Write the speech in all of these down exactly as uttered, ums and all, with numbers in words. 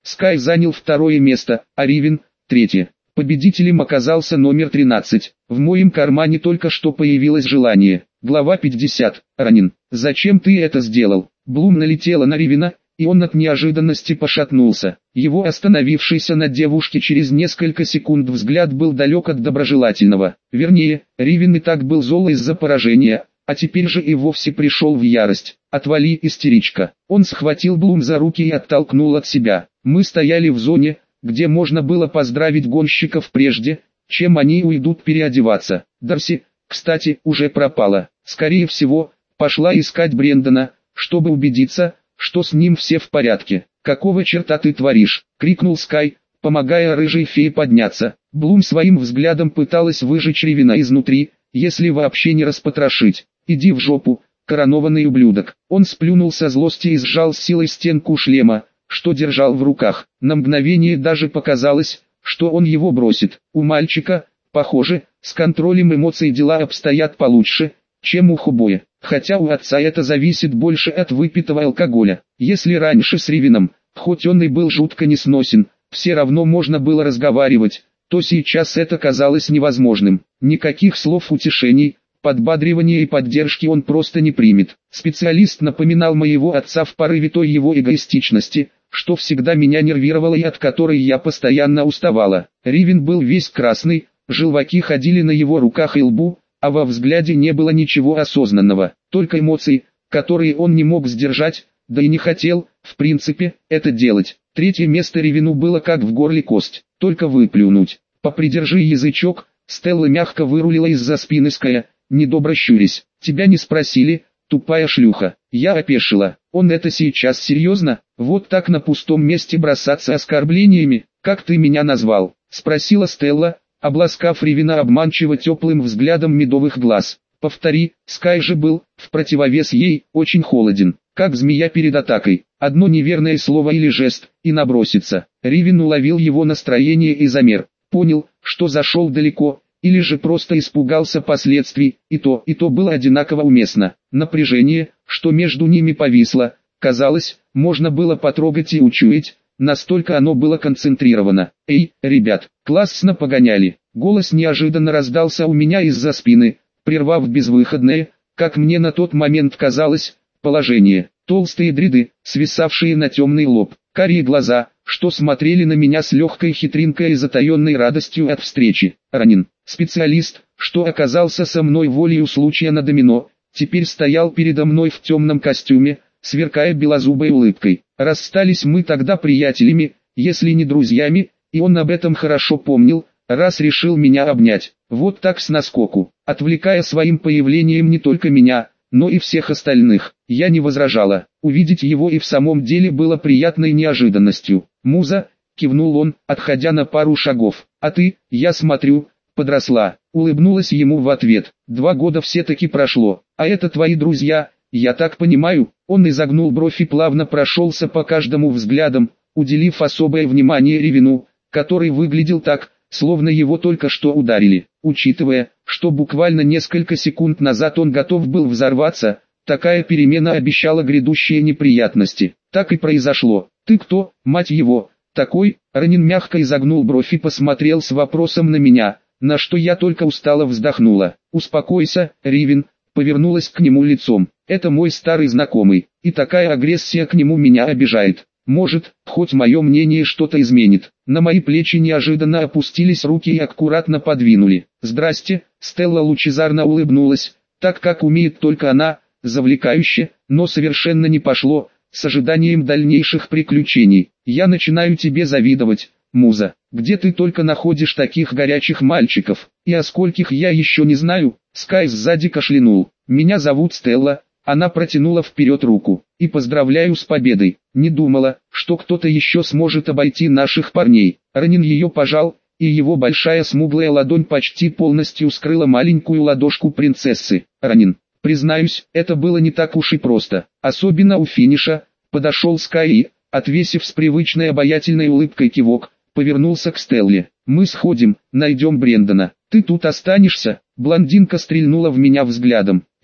Скай занял второе место, а Ривен – третье. Победителем оказался номер тринадцать. В моем кармане только что появилось желание. Глава пятьдесят. Ранин. Зачем ты это сделал? Блум налетела на Ривена, и он от неожиданности пошатнулся. Его остановившийся на девушке через несколько секунд взгляд был далек от доброжелательного. Вернее, Ривен и так был зол из-за поражения, а теперь же и вовсе пришел в ярость. «Отвали, истеричка!» Он схватил Блум за руки и оттолкнул от себя. Мы стояли в зоне, где можно было поздравить гонщиков прежде, чем они уйдут переодеваться. Дарси, кстати, уже пропала. Скорее всего, пошла искать Брендана, чтобы убедиться, что с ним все в порядке. «Какого черта ты творишь?» — крикнул Скай, помогая рыжей фее подняться. Блум своим взглядом пыталась выжечь Ривена изнутри, если вообще не распотрошить. «Иди в жопу, коронованный ублюдок!» Он сплюнул со злости и сжал с силой стенку шлема, что держал в руках. На мгновение даже показалось, что он его бросит. У мальчика, похоже, с контролем эмоций дела обстоят получше, чем у Хубоя. Хотя у отца это зависит больше от выпитого алкоголя. Если раньше с Ривеном, хоть он и был жутко несносен, все равно можно было разговаривать, то сейчас это казалось невозможным. Никаких слов утешений, подбадривания и поддержки он просто не примет. Специалист напоминал моего отца в порыве той его эгоистичности, что всегда меня нервировало и от которой я постоянно уставала. Ривен был весь красный, желваки ходили на его руках и лбу, а во взгляде не было ничего осознанного, только эмоции, которые он не мог сдержать, да и не хотел, в принципе, это делать. Третье место Ривену было как в горле кость, только выплюнуть. «Попридержи язычок», Стелла мягко вырулила из-за спины Ская, недобро щурясь. «Тебя не спросили, тупая шлюха». Я опешила. «Он это сейчас серьезно? Вот так на пустом месте бросаться оскорблениями? Как ты меня назвал?» — спросила Стелла, обласкав Ривена обманчиво теплым взглядом медовых глаз. «Повтори». Скай же был, в противовес ей, очень холоден, как змея перед атакой. Одно неверное слово или жест, и набросится. Ривен уловил его настроение и замер. Понял, что зашел далеко, или же просто испугался последствий, и то, и то было одинаково уместно. Напряжение, что между ними повисло, казалось, можно было потрогать и учуять, настолько оно было концентрировано. «Эй, ребят, классно погоняли!» Голос неожиданно раздался у меня из-за спины, прервав безвыходное, как мне на тот момент казалось, положение. Толстые дреды, свисавшие на темный лоб, карие глаза, что смотрели на меня с легкой хитринкой и затаенной радостью от встречи. Ранин, специалист, что оказался со мной волею случая на домино, теперь стоял передо мной в темном костюме, сверкая белозубой улыбкой. Расстались мы тогда приятелями, если не друзьями, и он об этом хорошо помнил, раз решил меня обнять. Вот так с наскоку, отвлекая своим появлением не только меня, но и всех остальных. Я не возражала. Увидеть его и в самом деле было приятной неожиданностью. «Муза», — кивнул он, отходя на пару шагов. «А ты, я смотрю, подросла». Улыбнулась ему в ответ. «Два года все-таки прошло. А это твои друзья, я так понимаю?» Он изогнул бровь и плавно прошелся по каждому взглядам, уделив особое внимание Ривену, который выглядел так, словно его только что ударили. Учитывая, что буквально несколько секунд назад он готов был взорваться, такая перемена обещала грядущие неприятности. Так и произошло. «Ты кто, мать его, такой?» Ранин мягко изогнул бровь и посмотрел с вопросом на меня, на что я только устало вздохнула. «Успокойся, Ривен», повернулась к нему лицом. «Это мой старый знакомый, и такая агрессия к нему меня обижает. Может, хоть мое мнение что-то изменит». На мои плечи неожиданно опустились руки и аккуратно подвинули. «Здрасте», Стелла лучезарно улыбнулась, так как умеет только она, завлекающе, но совершенно не пошло, с ожиданием дальнейших приключений. «Я начинаю тебе завидовать, Муза. Где ты только находишь таких горячих мальчиков, и о скольких я еще не знаю?» Скай сзади кашлянул. «Меня зовут Стелла». Она протянула вперед руку. «И поздравляю с победой. Не думала, что кто-то еще сможет обойти наших парней». Ранин ее пожал, и его большая смуглая ладонь почти полностью скрыла маленькую ладошку принцессы. «Ранин, признаюсь, это было не так уж и просто. Особенно у финиша». Подошел Скай и, отвесив с привычной обаятельной улыбкой кивок, повернулся к Стелле. «Мы сходим, найдем Брендана. Ты тут останешься?» Блондинка стрельнула в меня взглядом.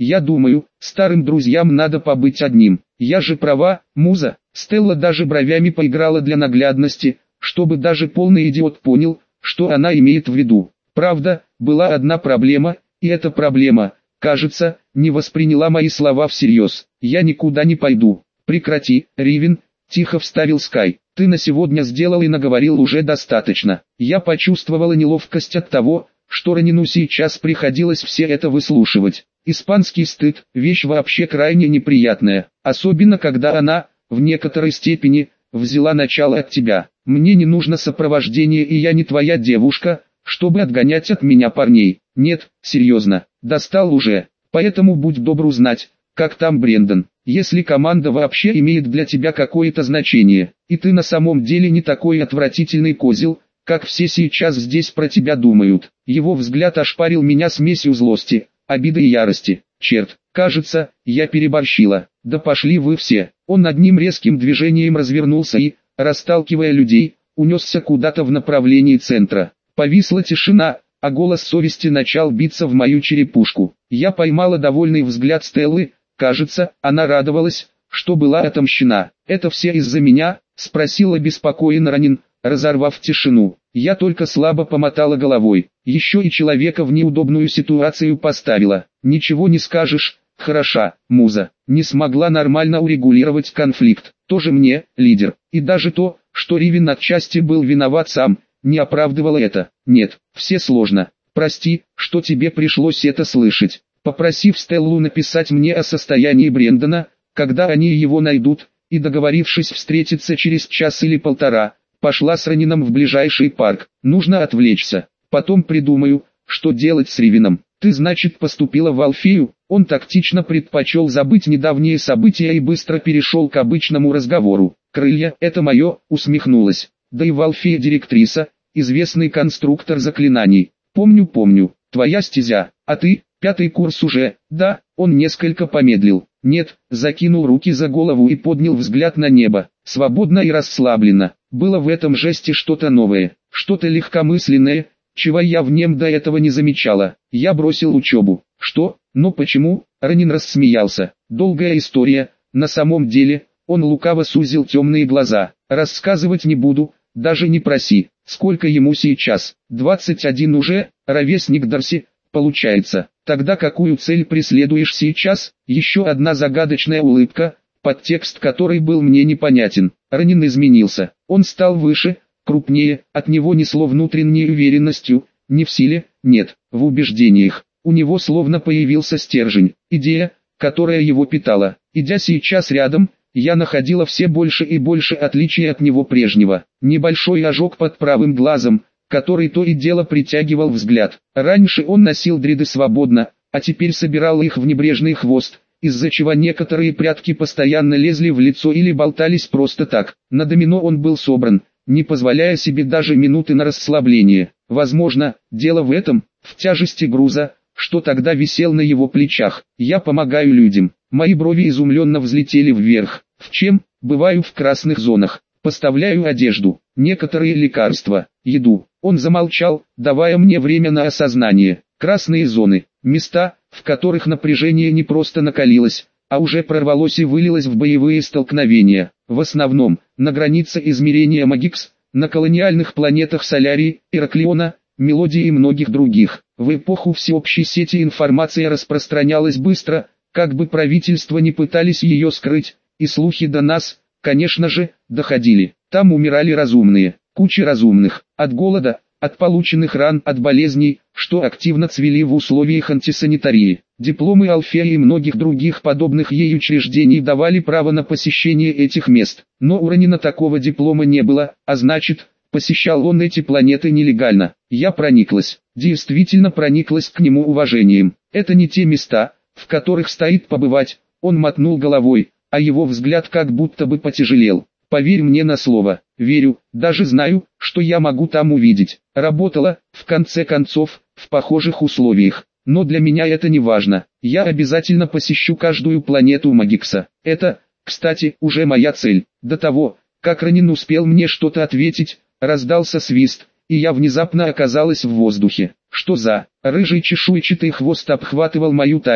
Я думаю, старым друзьям надо побыть одним. Я же права, муза. Стелла даже бровями поиграла для наглядности, чтобы даже полный идиот понял, что она имеет в виду. Правда, была одна проблема, и эта проблема, кажется, не восприняла мои слова всерьез. Я никуда не пойду. Прекрати, Ривен, тихо вставил Скай. Ты на сегодня сделал и наговорил уже достаточно. Я почувствовала неловкость от того, что Ранину сейчас приходилось все это выслушивать. Испанский стыд – вещь вообще крайне неприятная, особенно когда она, в некоторой степени, взяла начало от тебя. Мне не нужно сопровождение, и я не твоя девушка, чтобы отгонять от меня парней. Нет, серьезно, достал уже. Поэтому будь добр узнать, как там Брендон. Если команда вообще имеет для тебя какое-то значение, и ты на самом деле не такой отвратительный козел, как все сейчас здесь про тебя думают. Его взгляд ошпарил меня смесью злости, обиды и ярости. Черт, кажется, я переборщила. Да пошли вы все. Он одним резким движением развернулся и, расталкивая людей, унесся куда-то в направлении центра. Повисла тишина, а голос совести начал биться в мою черепушку. Я поймала довольный взгляд Стеллы. Кажется, она радовалась, что была отомщена. «Это все из-за меня?» – спросил обеспокоенно Ранин, разорвав тишину. Я только слабо помотала головой. Еще и человека в неудобную ситуацию поставила. Ничего не скажешь, хороша, муза. Не смогла нормально урегулировать конфликт. Тоже мне, лидер. И даже то, что Ривен отчасти был виноват сам, не оправдывало это. Нет, все сложно. Прости, что тебе пришлось это слышать. Попросив Стеллу написать мне о состоянии Брендона, когда они его найдут, и договорившись встретиться через час или полтора, пошла с Ранином в ближайший парк. Нужно отвлечься. Потом придумаю, что делать с Ривеном. Ты, значит, поступила в Алфею? Он тактично предпочел забыть недавние события и быстро перешел к обычному разговору. Крылья, это мое, усмехнулась. Да и в Алфее директриса, известный конструктор заклинаний. Помню, помню, твоя стезя. А ты, пятый курс уже, да? Он несколько помедлил. Нет, закинул руки за голову и поднял взгляд на небо. Свободно и расслабленно. Было в этом жесте что-то новое, что-то легкомысленное, чего я в нем до этого не замечала. Я бросил учебу. Что? Но почему? Ранин рассмеялся. Долгая история. На самом деле, он лукаво сузил темные глаза. Рассказывать не буду, даже не проси. Сколько ему сейчас? двадцать один уже, ровесник Дарси, получается. Тогда какую цель преследуешь сейчас? Еще одна загадочная улыбка, подтекст которой был мне непонятен. Ранин изменился. Он стал выше, крупнее, от него несло внутренней уверенностью, не в силе, нет, в убеждениях. У него словно появился стержень, идея, которая его питала. Идя сейчас рядом, я находила все больше и больше отличий от него прежнего. Небольшой ожог под правым глазом, который то и дело притягивал взгляд. Раньше он носил дреды свободно, а теперь собирал их в небрежный хвост, из-за чего некоторые прядки постоянно лезли в лицо или болтались просто так. На домино он был собран, не позволяя себе даже минуты на расслабление. Возможно, дело в этом, в тяжести груза, что тогда висел на его плечах. Я помогаю людям. Мои брови изумленно взлетели вверх. В чем? Бываю в красных зонах. Поставляю одежду, некоторые лекарства, еду. Он замолчал, давая мне время на осознание. Красные зоны, места, в которых напряжение не просто накалилось, а уже прорвалось и вылилось в боевые столкновения. В основном, на границе измерения Магикс, на колониальных планетах Солярии, Ираклиона, Мелодии и многих других. В эпоху всеобщей сети информация распространялась быстро, как бы правительства не пытались ее скрыть, и слухи до нас, конечно же, доходили. Там умирали разумные, куча разумных, от голода, от полученных ран, от болезней, что активно цвели в условиях антисанитарии. Дипломы Алфеи и многих других подобных ей учреждений давали право на посещение этих мест. Но у Ранина такого диплома не было, а значит, посещал он эти планеты нелегально. Я прониклась, действительно прониклась к нему уважением. Это не те места, в которых стоит побывать. Он мотнул головой, а его взгляд как будто бы потяжелел. Поверь мне на слово, верю, даже знаю, что я могу там увидеть. Работала, в конце концов, в похожих условиях. Но для меня это не важно. Я обязательно посещу каждую планету Магикса. Это, кстати, уже моя цель. До того, как Ранин успел мне что-то ответить, раздался свист, и я внезапно оказалась в воздухе. Что за? Рыжий чешуйчатый хвост обхватывал мою талию,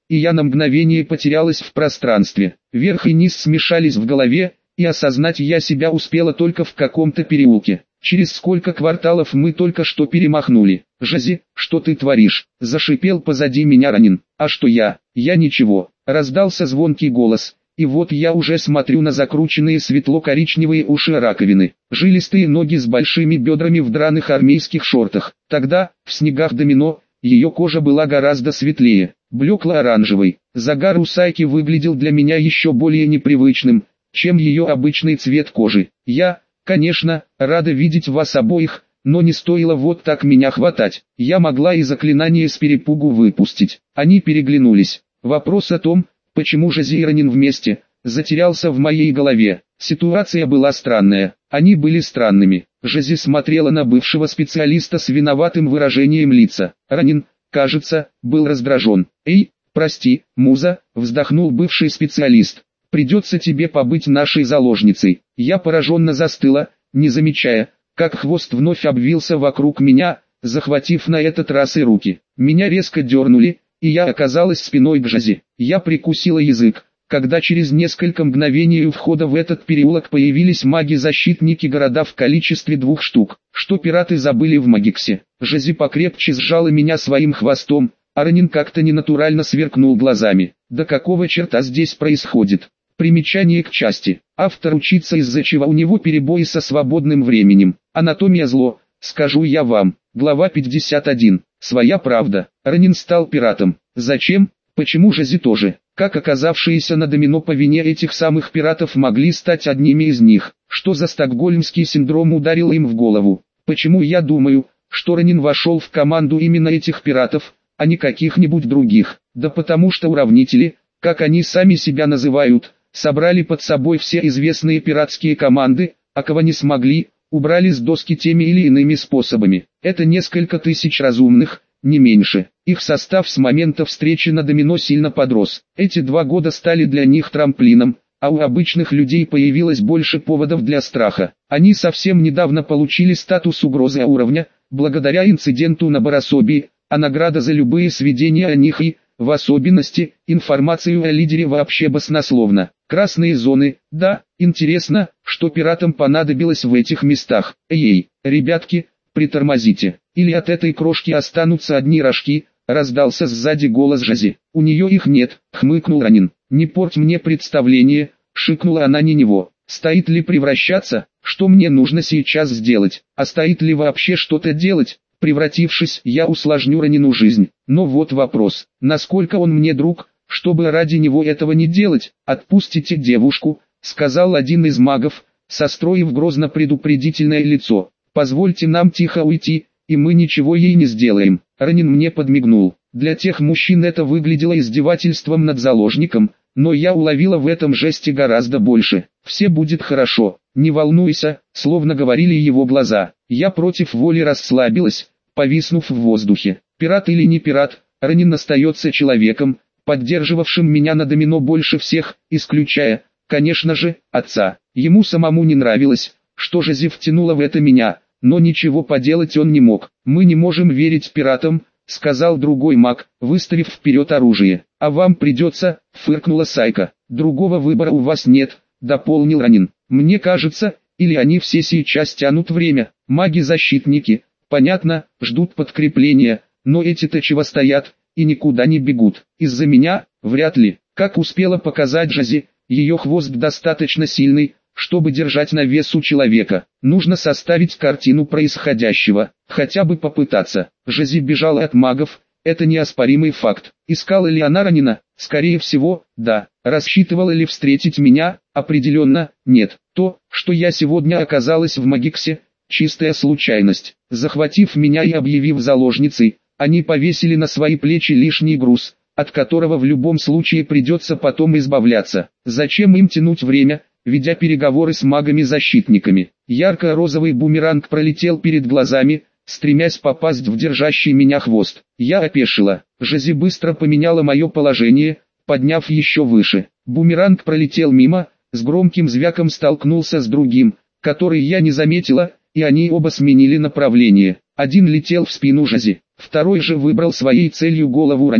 и я на мгновение потерялась в пространстве. Верх и низ смешались в голове, и осознать я себя успела только в каком-то переулке. Через сколько кварталов мы только что перемахнули. «Жази, что ты творишь?» – зашипел позади меня Ранин. «А что я? Я ничего», – раздался звонкий голос. И вот я уже смотрю на закрученные светло-коричневые уши раковины, жилистые ноги с большими бедрами в драных армейских шортах. Тогда, в снегах домино, ее кожа была гораздо светлее, блекло-оранжевой. Загар у Сайки выглядел для меня еще более непривычным, чем ее обычный цвет кожи. Я, конечно, рада видеть вас обоих, но не стоило вот так меня хватать. Я могла и заклинание с перепугу выпустить. Они переглянулись. Вопрос о том, почему Жази и Ранин вместе, затерялся в моей голове. Ситуация была странная, они были странными. Жази смотрела на бывшего специалиста с виноватым выражением лица. Ранин, кажется, был раздражен. «Эй, прости, Муза», вздохнул бывший специалист. «Придется тебе побыть нашей заложницей». Я пораженно застыла, не замечая, как хвост вновь обвился вокруг меня, захватив на этот раз и руки. Меня резко дернули, и я оказалась спиной к Жази. Я прикусила язык, когда через несколько мгновений у входа в этот переулок появились маги-защитники города в количестве двух штук. Что пираты забыли в Магиксе? Жази покрепче сжала меня своим хвостом, а Ранин как-то ненатурально сверкнул глазами. Да какого черта здесь происходит? Примечание к части. Автор учится, из-за чего у него перебои со свободным временем. Анатомия зло, скажу я вам. Глава пятьдесят один. Своя правда. Ранин стал пиратом. Зачем? Почему Жази тоже? Как оказавшиеся на домино по вине этих самых пиратов могли стать одними из них? Что за стокгольмский синдром ударил им в голову? Почему я думаю, что Ранин вошел в команду именно этих пиратов, а не каких-нибудь других? Да потому что уравнители, как они сами себя называют, собрали под собой все известные пиратские команды, а кого не смогли, убрали с доски теми или иными способами. Это несколько тысяч разумных, не меньше. Их состав с момента встречи на домино сильно подрос. Эти два года стали для них трамплином, а у обычных людей появилось больше поводов для страха. Они совсем недавно получили статус угрозы уровня, благодаря инциденту на Борособии, а награда за любые сведения о них и, в особенности, информацию о лидере вообще баснословно. Красные зоны, да, интересно, что пиратам понадобилось в этих местах. Эй, ребятки, притормозите, или от этой крошки останутся одни рожки, раздался сзади голос Жази. У нее их нет, хмыкнул Ранин. Не порть мне представление, шикнула она не него. Стоит ли превращаться, что мне нужно сейчас сделать, а стоит ли вообще что-то делать? Превратившись, я усложню Ранину жизнь. Но вот вопрос, насколько он мне друг, чтобы ради него этого не делать. Отпустите девушку, сказал один из магов, состроив грозно-предупредительное лицо. Позвольте нам тихо уйти, и мы ничего ей не сделаем. Ранин мне подмигнул. Для тех мужчин это выглядело издевательством над заложником, но я уловила в этом жесте гораздо больше. Все будет хорошо, не волнуйся, словно говорили его глаза. Я против воли расслабилась, повиснув в воздухе. Пират или не пират, Ранин остается человеком, поддерживавшим меня на домино больше всех, исключая, конечно же, отца. Ему самому не нравилось, что Жази втянула в это меня, но ничего поделать он не мог. «Мы не можем верить пиратам», — сказал другой маг, выставив вперед оружие. «А вам придется», — фыркнула Сайка. «Другого выбора у вас нет», — дополнил Ранин. «Мне кажется, или они все сейчас тянут время. Маги-защитники, понятно, ждут подкрепления, но эти-то чего стоят, и никуда не бегут. Из-за меня, вряд ли». Как успела показать Жази, ее хвост достаточно сильный, чтобы держать на весу человека. Нужно составить картину происходящего, хотя бы попытаться. Жази бежала от магов, это неоспоримый факт. Искала ли она Ранина? Скорее всего, да. Рассчитывала ли встретить меня? Определенно, нет. То, что я сегодня оказалась в Магиксе, чистая случайность. Захватив меня и объявив заложницей, они повесили на свои плечи лишний груз, от которого в любом случае придется потом избавляться. Зачем им тянуть время, ведя переговоры с магами-защитниками? Ярко-розовый бумеранг пролетел перед глазами, стремясь попасть в держащий меня хвост. Я опешила. Жази быстро поменяла мое положение, подняв еще выше. Бумеранг пролетел мимо, с громким звяком столкнулся с другим, который я не заметила, и они оба сменили направление. Один летел в спину Жази, второй же выбрал своей целью голову Ранина.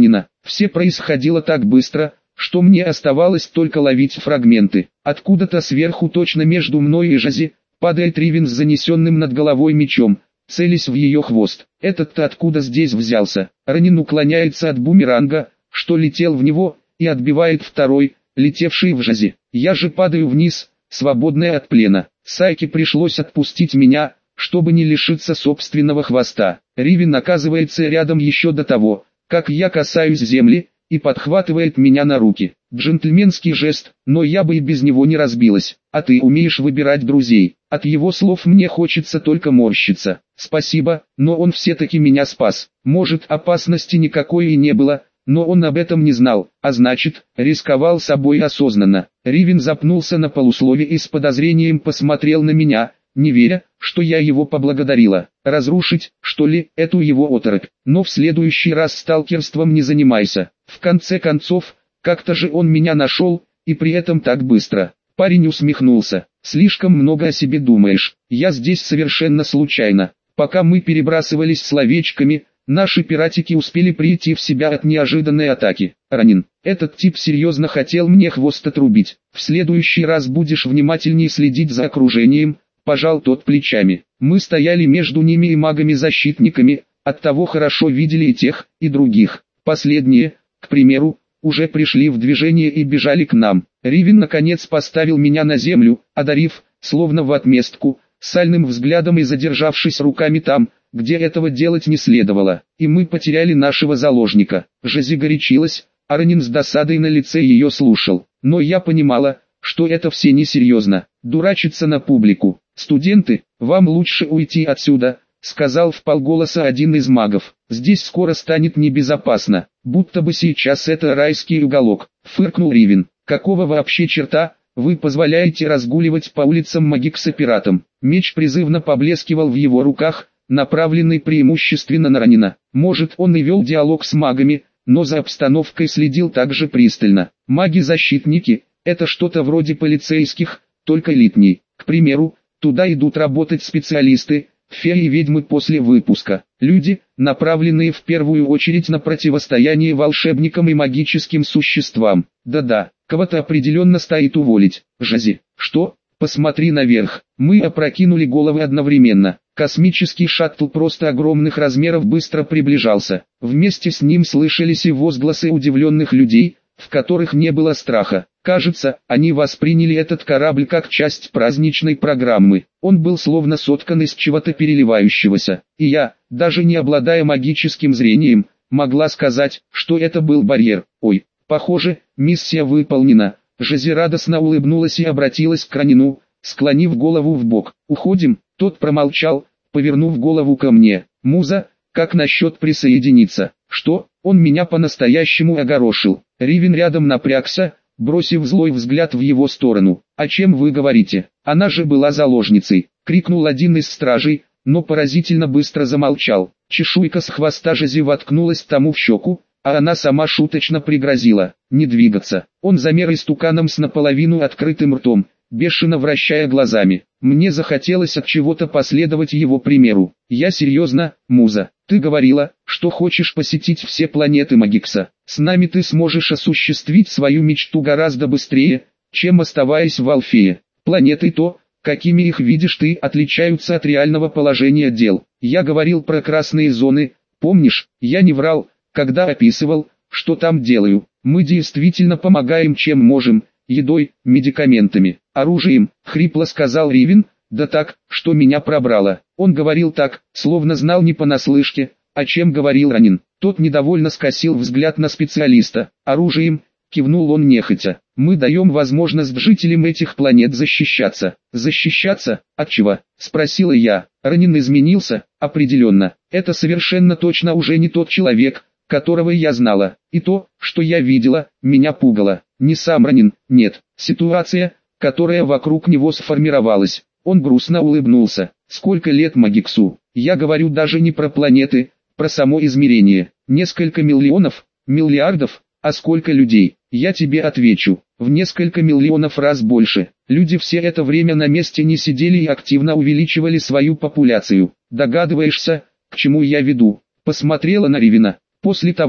Все происходило так быстро, что мне оставалось только ловить фрагменты. Откуда-то сверху, точно между мной и Жази, падает Ривин с занесенным над головой мечом, целясь в ее хвост. Этот-то откуда здесь взялся? Ранин уклоняется от бумеранга, что летел в него, и отбивает второй, летевший в Жази. Я же падаю вниз, свободная от плена. Сайке пришлось отпустить меня, чтобы не лишиться собственного хвоста. Ривин оказывается рядом еще до того, как я касаюсь земли, и подхватывает меня на руки. Джентльменский жест, но я бы и без него не разбилась. А ты умеешь выбирать друзей. От его слов мне хочется только морщиться. Спасибо, но он все-таки меня спас. Может, опасности никакой и не было, но он об этом не знал, а значит, рисковал собой осознанно. Ривин запнулся на полуслове и с подозрением посмотрел на меня, не веря, что я его поблагодарила. Разрушить, что ли, эту его оторопь. Но в следующий раз сталкерством не занимайся. В конце концов, как-то же он меня нашел, и при этом так быстро. Парень усмехнулся. Слишком много о себе думаешь. Я здесь совершенно случайно. Пока мы перебрасывались словечками, наши пиратики успели прийти в себя от неожиданной атаки. Ранин, этот тип серьезно хотел мне хвост отрубить. В следующий раз будешь внимательнее следить за окружением. Пожал тот плечами. Мы стояли между ними и магами-защитниками, оттого хорошо видели и тех, и других. Последние, к примеру, уже пришли в движение и бежали к нам. Ривин наконец поставил меня на землю, одарив, словно в отместку, сальным взглядом и задержавшись руками там, где этого делать не следовало. И мы потеряли нашего заложника. Жази горячилась, а Ранин с досадой на лице ее слушал. Но я понимала, что это все несерьезно. Дурачиться на публику. «Студенты, вам лучше уйти отсюда», — сказал вполголоса один из магов. «Здесь скоро станет небезопасно, будто бы сейчас это райский уголок», — фыркнул Ривин. «Какого вообще черта вы позволяете разгуливать по улицам Магикса пиратам?» Меч призывно поблескивал в его руках, направленный преимущественно на Ранина. Может, он и вел диалог с магами, но за обстановкой следил также пристально. Маги-защитники — это что-то вроде полицейских, только элитней. К примеру, туда идут работать специалисты, феи и ведьмы после выпуска. Люди, направленные в первую очередь на противостояние волшебникам и магическим существам. Да-да, кого-то определенно стоит уволить. Жази, что? Посмотри наверх. Мы опрокинули головы одновременно. Космический шаттл просто огромных размеров быстро приближался. Вместе с ним слышались и возгласы удивленных людей, в которых не было страха. Кажется, они восприняли этот корабль как часть праздничной программы. Он был словно соткан из чего-то переливающегося. И я, даже не обладая магическим зрением, могла сказать, что это был барьер. Ой, похоже, миссия выполнена. Жази радостно улыбнулась и обратилась к Ранину, склонив голову в бок. «Уходим?» Тот промолчал, повернув голову ко мне. «Муза, как насчет присоединиться?» «Что?» Он меня по-настоящему огорошил. Ривин рядом напрягся, бросив злой взгляд в его сторону. «О чем вы говорите? Она же была заложницей!» — крикнул один из стражей, но поразительно быстро замолчал. Чешуйка с хвоста Жази воткнулась тому в щеку, а она сама шуточно пригрозила не двигаться. Он замер истуканом с наполовину открытым ртом, бешено вращая глазами. Мне захотелось от чего-то последовать его примеру. «Я серьезно, Муза, ты говорила, что хочешь посетить все планеты Магикса. С нами ты сможешь осуществить свою мечту гораздо быстрее, чем оставаясь в Алфее. Планеты то, какими их видишь ты, отличаются от реального положения дел. Я говорил про красные зоны, помнишь, я не врал, когда описывал, что там делаю. Мы действительно помогаем чем можем, едой, медикаментами, оружием», — хрипло сказал Ривин, да так, что меня пробрало. Он говорил так, словно знал не понаслышке, о чем говорил Ранин. Тот недовольно скосил взгляд на специалиста. «Оружием», — кивнул он нехотя. «Мы даем возможность жителям этих планет защищаться». «Защищаться? От чего?» — спросила я. Ранин изменился, определенно. Это совершенно точно уже не тот человек, которого я знала. И то, что я видела, меня пугало. Не сам Ранин, нет, ситуация, которая вокруг него сформировалась. Он грустно улыбнулся. «Сколько лет Магиксу? Я говорю даже не про планеты, про само измерение. Несколько миллионов, миллиардов, а сколько людей? Я тебе отвечу, в несколько миллионов раз больше. Люди все это время на месте не сидели и активно увеличивали свою популяцию. Догадываешься, к чему я веду?» Посмотрела на Ривина. После того,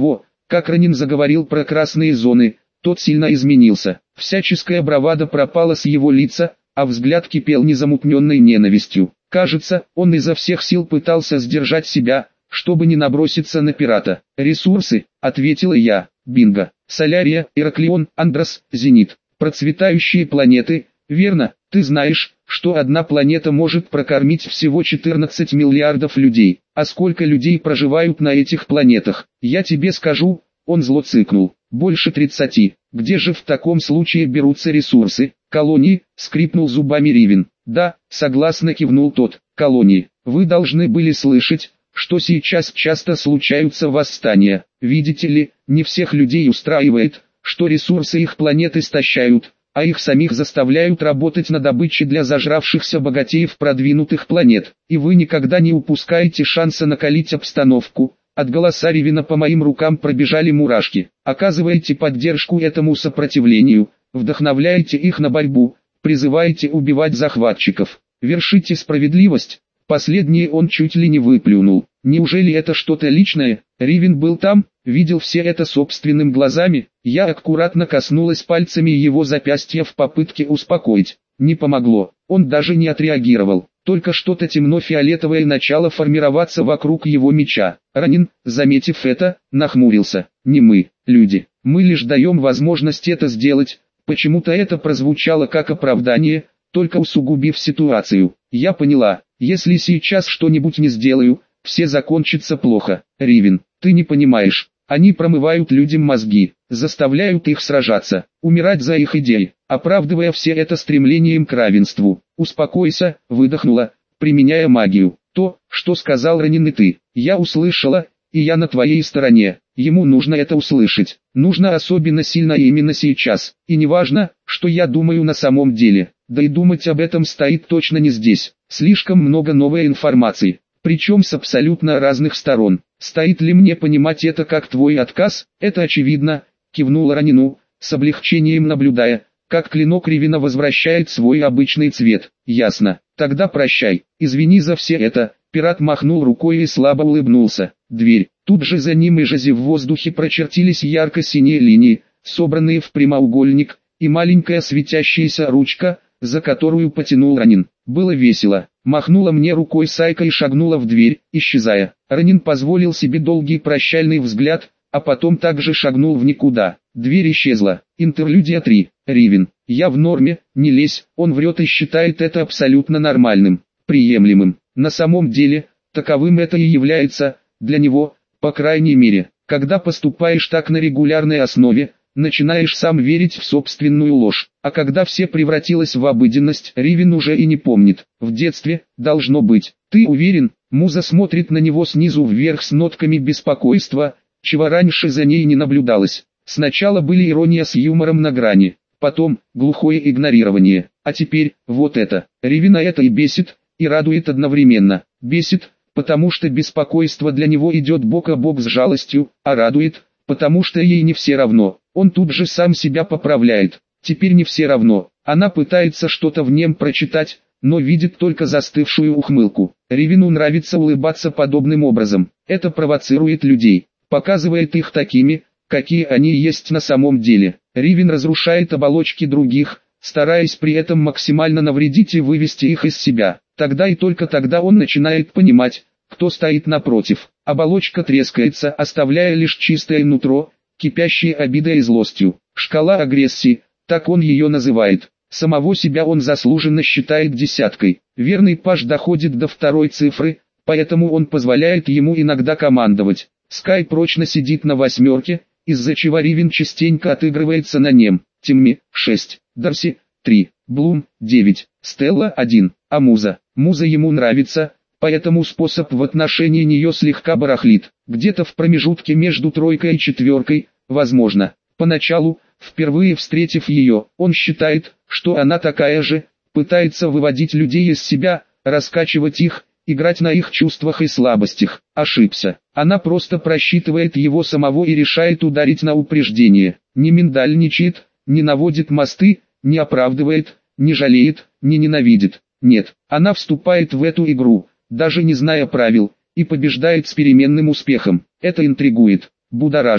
Как Ранин заговорил про красные зоны, тот сильно изменился. Всяческая бравада пропала с его лица, а взгляд кипел незамутненной ненавистью. Кажется, он изо всех сил пытался сдержать себя, чтобы не наброситься на пирата. «Ресурсы», — ответила я. «Бинго. Солярия, Ираклион, Андрос, Зенит. Процветающие планеты, верно? Ты знаешь, что одна планета может прокормить всего четырнадцать миллиардов людей. А сколько людей проживают на этих планетах? Я тебе скажу». Он зло цыкнул. «Больше тридцати. Где же в таком случае берутся ресурсы? Колонии?» — скрипнул зубами Ривин. «Да», — согласно кивнул тот. «Колонии. Вы должны были слышать, что сейчас часто случаются восстания. Видите ли, не всех людей устраивает, что ресурсы их планет истощают, а их самих заставляют работать на добыче для зажравшихся богатеев продвинутых планет. И вы никогда не упускаете шанса накалить обстановку». От голоса Ривина по моим рукам пробежали мурашки. «Оказываете поддержку этому сопротивлению, вдохновляете их на борьбу, призываете убивать захватчиков, вершите справедливость». Последнее он чуть ли не выплюнул. Неужели это что-то личное? Ривин был там, видел все это собственными глазами. Я аккуратно коснулась пальцами его запястья в попытке успокоить. Не помогло, он даже не отреагировал. Только что-то темно-фиолетовое начало формироваться вокруг его меча. Ранин, заметив это, нахмурился. «Не мы, люди, мы лишь даем возможность это сделать». Почему-то это прозвучало как оправдание, только усугубив ситуацию. Я поняла, если сейчас что-нибудь не сделаю, все закончится плохо. Ривин, ты не понимаешь. Они промывают людям мозги, заставляют их сражаться, умирать за их идеи, оправдывая все это стремлением к равенству. «Успокойся», — выдохнула, применяя магию. «То, что сказал Ранин и ты, я услышала, и я на твоей стороне. Ему нужно это услышать. Нужно особенно сильно именно сейчас. И не важно, что я думаю на самом деле. Да и думать об этом стоит точно не здесь. Слишком много новой информации, причем с абсолютно разных сторон. Стоит ли мне понимать это как твой отказ? Это очевидно», — кивнула Ранину, с облегчением наблюдая, как клинок Ривина возвращает свой обычный цвет. «Ясно. Тогда прощай. Извини за все это». Пират махнул рукой и слабо улыбнулся. Дверь. Тут же за ним и жази в воздухе прочертились ярко-синие линии, собранные в прямоугольник, и маленькая светящаяся ручка, за которую потянул Ранин. Было весело. Махнула мне рукой Сайка и шагнула в дверь, исчезая. Ранин позволил себе долгий прощальный взгляд, а потом также шагнул в никуда. Дверь исчезла. Интерлюдия три. Ривин. Я в норме, не лезь. Он врет и считает это абсолютно нормальным, приемлемым. На самом деле, таковым это и является, для него, по крайней мере. Когда поступаешь так на регулярной основе, начинаешь сам верить в собственную ложь. А когда все превратилось в обыденность, Ривин уже и не помнит. В детстве, должно быть. «Ты уверен?» Муза смотрит на него снизу вверх с нотками беспокойства, чего раньше за ней не наблюдалось. Сначала были ирония с юмором на грани, потом глухое игнорирование, а теперь вот это. Ривина это и бесит, и радует одновременно. Бесит, потому что беспокойство для него идет бок о бок с жалостью, а радует, потому что ей не все равно. Он тут же сам себя поправляет. Теперь не все равно. Она пытается что-то в нем прочитать, но видит только застывшую ухмылку. Ривину нравится улыбаться подобным образом. Это провоцирует людей, показывает их такими, какие они есть на самом деле. Ривин разрушает оболочки других, стараясь при этом максимально навредить и вывести их из себя. Тогда и только тогда он начинает понимать, кто стоит напротив. Оболочка трескается, оставляя лишь чистое нутро, кипящее обидой и злостью. Шкала агрессии, так он ее называет. Самого себя он заслуженно считает десяткой. Верный паж доходит до второй цифры, поэтому он позволяет ему иногда командовать. Скай прочно сидит на восьмерке, из-за чего Ривин частенько отыгрывается на нем. Тимми – шесть, Дарси – три, Блум – девять, Стелла – один, а Муза. Муза ему нравится, поэтому способ в отношении нее слегка барахлит. Где-то в промежутке между тройкой и четверкой, возможно. Поначалу, впервые встретив ее, он считает, что она такая же, пытается выводить людей из себя, раскачивать их, играть на их чувствах и слабостях. Ошибся. Она просто просчитывает его самого и решает ударить на упреждение. Не миндальничает, не наводит мосты, не оправдывает, не жалеет, не ненавидит. Нет, она вступает в эту игру, даже не зная правил, и побеждает с переменным успехом. Это интригует, будоражит,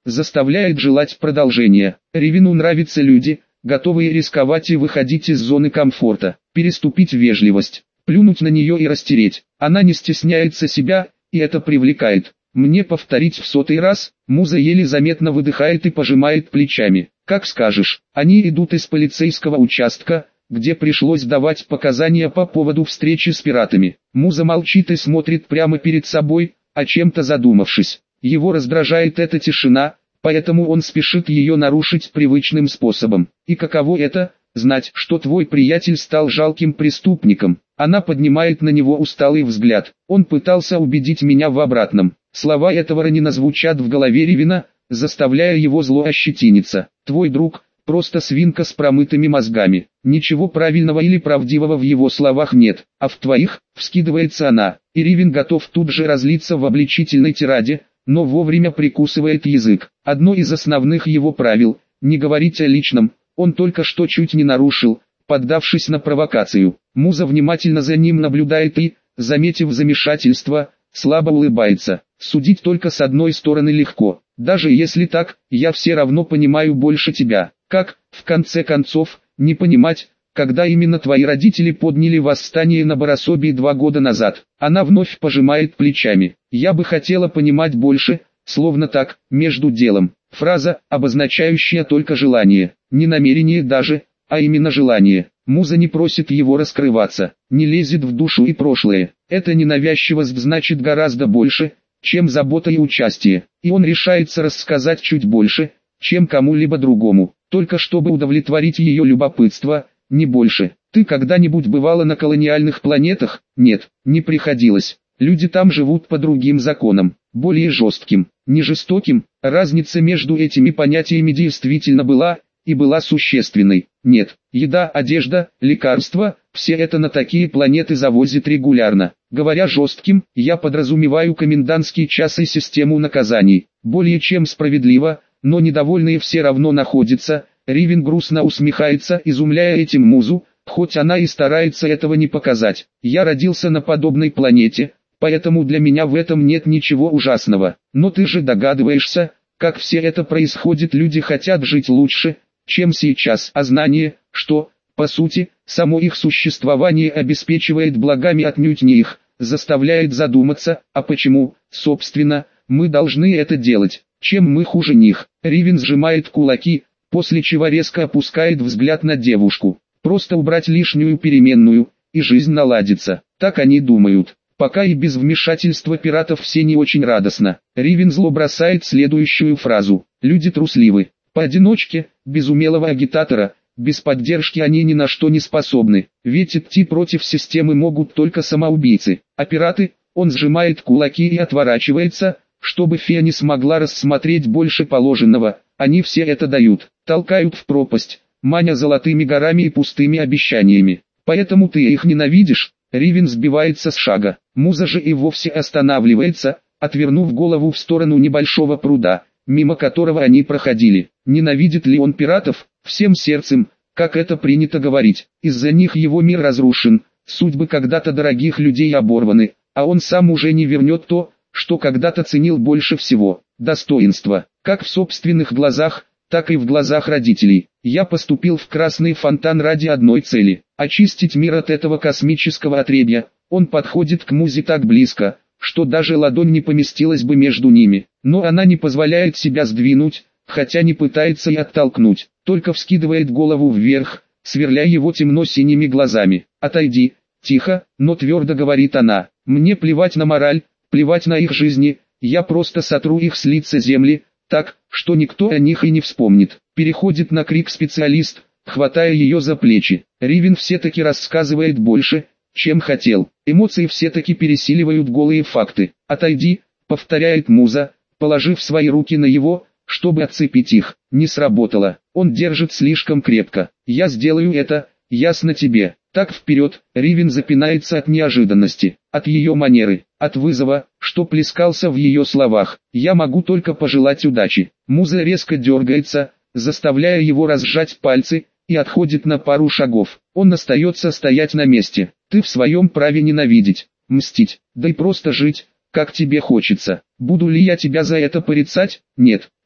заставляет желать продолжения. Ривину нравятся люди, готовые рисковать и выходить из зоны комфорта, переступить вежливость, плюнуть на нее и растереть. Она не стесняется себя, и это привлекает. Мне повторить в сотый раз? Муза еле заметно выдыхает и пожимает плечами. Как скажешь. Они идут из полицейского участка, где пришлось давать показания по поводу встречи с пиратами. Муза молчит и смотрит прямо перед собой, о чем-то задумавшись. Его раздражает эта тишина, поэтому он спешит ее нарушить привычным способом. И каково это, знать, что твой приятель стал жалким преступником? Она поднимает на него усталый взгляд. Он пытался убедить меня в обратном. Слова этого Ранина звучат в голове Ривина, заставляя его зло ощетиниться. Твой друг – просто свинка с промытыми мозгами. Ничего правильного или правдивого в его словах нет, а в твоих – вскидывается она. И Ривин готов тут же разлиться в обличительной тираде, но вовремя прикусывает язык. Одно из основных его правил – не говорить о личном, он только что чуть не нарушил, поддавшись на провокацию. Муза внимательно за ним наблюдает и, заметив замешательство, слабо улыбается. Судить только с одной стороны легко. Даже если так, я все равно понимаю больше тебя. Как, в конце концов, не понимать, когда именно твои родители подняли восстание на Борособии два года назад? Она вновь пожимает плечами. Я бы хотела понимать больше, словно так, между делом. Фраза, обозначающая только желание. Не намерение даже, а именно желание. Муза не просит его раскрываться, не лезет в душу и прошлое. Это ненавязчивость значит гораздо больше, чем забота и участие. И он решается рассказать чуть больше, чем кому-либо другому, только чтобы удовлетворить ее любопытство, не больше. Ты когда-нибудь бывала на колониальных планетах? Нет, не приходилось. Люди там живут по другим законам, более жестким, не жестоким. Разница между этими понятиями действительно была, и была существенной. Нет, еда, одежда, лекарства, все это на такие планеты завозят регулярно. Говоря жестким, я подразумеваю комендантский час и систему наказаний. Более чем справедливо, но недовольные все равно находятся. Ривин грустно усмехается, изумляя этим Музу, хоть она и старается этого не показать. Я родился на подобной планете, поэтому для меня в этом нет ничего ужасного. Но ты же догадываешься, как все это происходит. Люди хотят жить лучше, чем сейчас, а знание, что, по сути, само их существование обеспечивает благами отнюдь не их, заставляет задуматься, а почему, собственно, мы должны это делать, чем мы хуже них. Ривин сжимает кулаки, после чего резко опускает взгляд на девушку. Просто убрать лишнюю переменную, и жизнь наладится, так они думают. Пока и без вмешательства пиратов все не очень радостно. Ривин зло бросает следующую фразу. Люди трусливы. Поодиночке, без умелого агитатора, без поддержки они ни на что не способны. Ведь идти против системы могут только самоубийцы. А пираты, он сжимает кулаки и отворачивается, чтобы фея не смогла рассмотреть больше положенного. Они все это дают, толкают в пропасть, маня золотыми горами и пустыми обещаниями. Поэтому ты их ненавидишь? Ривин сбивается с шага. Муза же и вовсе останавливается, отвернув голову в сторону небольшого пруда, мимо которого они проходили. Ненавидит ли он пиратов? Всем сердцем, как это принято говорить. Из-за них его мир разрушен, судьбы когда-то дорогих людей оборваны, а он сам уже не вернет то, что когда-то ценил больше всего. Достоинство, как в собственных глазах, так и в глазах родителей. Я поступил в Красный Фонтан ради одной цели – очистить мир от этого космического отребья. Он подходит к Музе так близко, что даже ладонь не поместилась бы между ними. Но она не позволяет себя сдвинуть, хотя не пытается и оттолкнуть, только вскидывает голову вверх, сверляя его темно-синими глазами. «Отойди», тихо, но твердо говорит она. «Мне плевать на мораль, плевать на их жизни, я просто сотру их с лица земли, так, что никто о них и не вспомнит». Переходит на крик специалист, хватая ее за плечи. Ривин все-таки рассказывает больше, чем хотел. Эмоции все-таки пересиливают голые факты. «Отойди», повторяет Муза, положив свои руки на его, чтобы отцепить их. Не сработало, он держит слишком крепко. «Я сделаю это, ясно тебе». Так вперед, Ривин запинается от неожиданности, от ее манеры, от вызова, что плескался в ее словах. «Я могу только пожелать удачи». Муза резко дергается, заставляя его разжать пальцы, и отходит на пару шагов. Он остается стоять на месте. «Ты в своем праве ненавидеть, мстить, да и просто жить, как тебе хочется. Буду ли я тебя за это порицать? Нет, ты,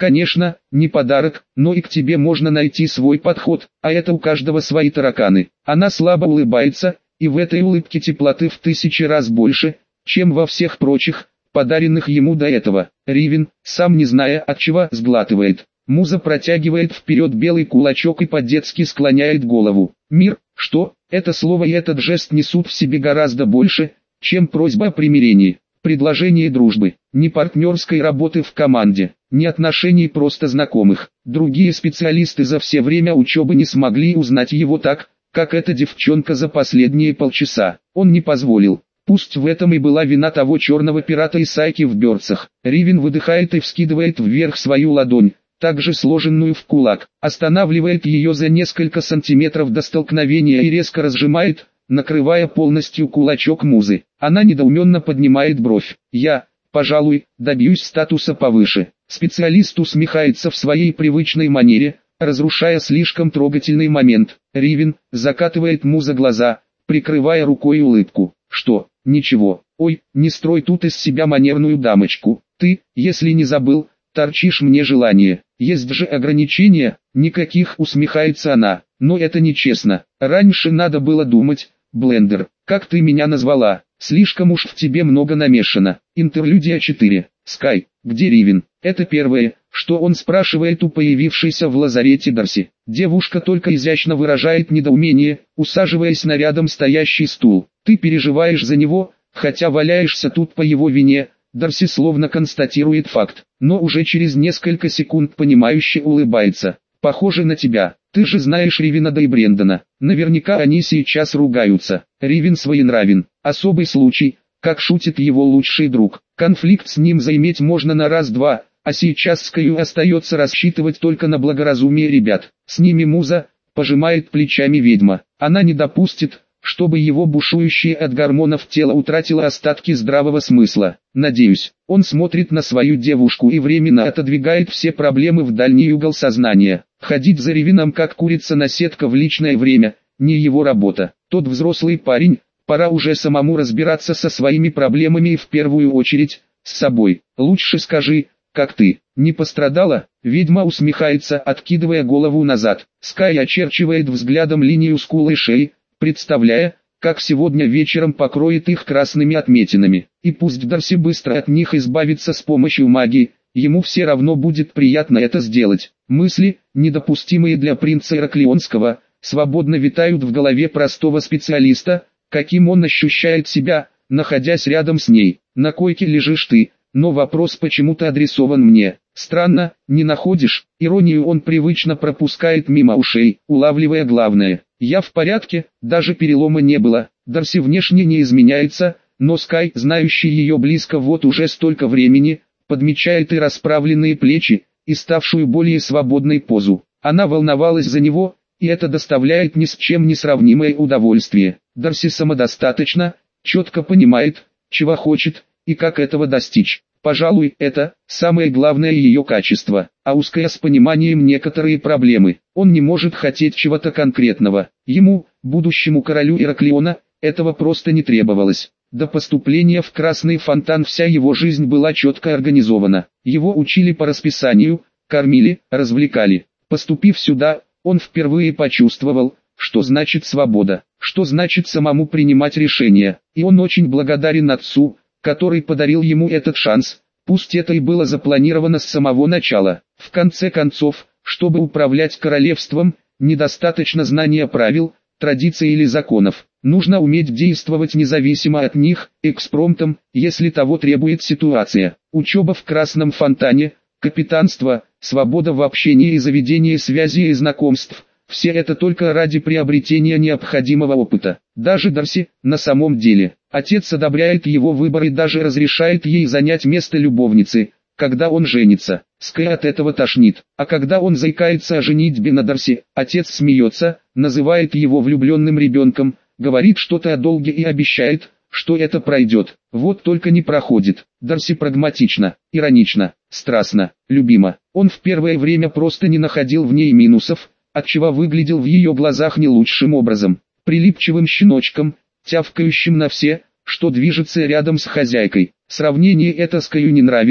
Конечно, не подарок, но и к тебе можно найти свой подход, а это у каждого свои тараканы. Она слабо улыбается, и в этой улыбке теплоты в тысячи раз больше, чем во всех прочих, подаренных ему до этого. Ривен, сам не зная от чего, сглатывает. Муза протягивает вперед белый кулачок и по-детски склоняет голову. Мир, что? Это слово и этот жест несут в себе гораздо больше, чем просьба о примирении, предложение дружбы, не партнерской работы в команде, не отношений просто знакомых. Другие специалисты за все время учебы не смогли узнать его так, как эта девчонка за последние полчаса. Он не позволил. Пусть в этом и была вина того черного пирата Исайки в берцах. Ривен выдыхает и вскидывает вверх свою ладонь, также сложенную в кулак, останавливает ее за несколько сантиметров до столкновения и резко разжимает, накрывая полностью кулачок Музы. Она недоуменно поднимает бровь. Я, пожалуй, добьюсь статуса повыше. Специалист усмехается в своей привычной манере, разрушая слишком трогательный момент. Ривен закатывает Муза глаза, прикрывая рукой улыбку. Что? Ничего. Ой, не строй тут из себя манерную дамочку. Ты, если не забыл, торчишь мне желание. Есть же ограничения? Никаких, усмехается она. Но это нечестно. Раньше надо было думать. Блендер, как ты меня назвала? Слишком уж в тебе много намешано. Интерлюдия четыре. Скай, где Ривен? Это первое, что он спрашивает у появившейся в лазарете Дарси. Девушка только изящно выражает недоумение, усаживаясь на рядом стоящий стул. Ты переживаешь за него, хотя валяешься тут по его вине. Дарси словно констатирует факт, но уже через несколько секунд понимающе улыбается. Похоже на тебя. Ты же знаешь Ривена да и Брендона. Наверняка они сейчас ругаются. Ривен своенравен. Особый случай, как шутит его лучший друг. Конфликт с ним заиметь можно на раз-два, а сейчас Скаю остается рассчитывать только на благоразумие ребят. С ними Муза, пожимает плечами ведьма. Она не допустит, чтобы его бушующее от гормонов тело утратило остатки здравого смысла. Надеюсь, он смотрит на свою девушку и временно отодвигает все проблемы в дальний угол сознания. Ходить за Ривеном как курица на сетка в личное время, не его работа. Тот взрослый парень, пора уже самому разбираться со своими проблемами и в первую очередь, с собой. Лучше скажи, как ты, не пострадала? Ведьма усмехается, откидывая голову назад. Скай очерчивает взглядом линию скулы шеи, представляя, как сегодня вечером покроет их красными отметинами. И пусть Дарси быстро от них избавится с помощью магии, ему все равно будет приятно это сделать. Мысли, недопустимые для принца Ираклионского, свободно витают в голове простого специалиста, каким он ощущает себя, находясь рядом с ней. На койке лежишь ты, но вопрос почему-то адресован мне. Странно, не находишь? Иронию он привычно пропускает мимо ушей, улавливая главное. Я в порядке, даже перелома не было. Дарси внешне не изменяется, но Скай, знающий ее близко вот уже столько времени, подмечает и расправленные плечи, и ставшую более свободной позу. Она волновалась за него, и это доставляет ни с чем не сравнимое удовольствие. Дарси самодостаточна, четко понимает, чего хочет, и как этого достичь. Пожалуй, это самое главное ее качество, а узкое с пониманием некоторые проблемы. Он не может хотеть чего-то конкретного. Ему, будущему королю Ираклиона, этого просто не требовалось. До поступления в Красный Фонтан вся его жизнь была четко организована. Его учили по расписанию, кормили, развлекали. Поступив сюда, он впервые почувствовал, что значит свобода, что значит самому принимать решения. И он очень благодарен отцу, который подарил ему этот шанс, пусть это и было запланировано с самого начала. В конце концов, чтобы управлять королевством, недостаточно знания правил, традиций или законов. Нужно уметь действовать независимо от них, экспромтом, если того требует ситуация. Учеба в Красном Фонтане, капитанство, свобода в общении и заведении связей и знакомств – все это только ради приобретения необходимого опыта. Даже Дарси, на самом деле, отец одобряет его выбор и даже разрешает ей занять место любовницы, когда он женится. Скай от этого тошнит. А когда он заикается о женитьбе на Дарси, отец смеется, называет его влюбленным ребенком, говорит что-то о долге и обещает, что это пройдет. Вот только не проходит. Дарси прагматично, иронично, страстно, любима. Он в первое время просто не находил в ней минусов, отчего выглядел в ее глазах не лучшим образом. Прилипчивым щеночком, тявкающим на все, что движется рядом с хозяйкой. Сравнение это Скаю не нравится,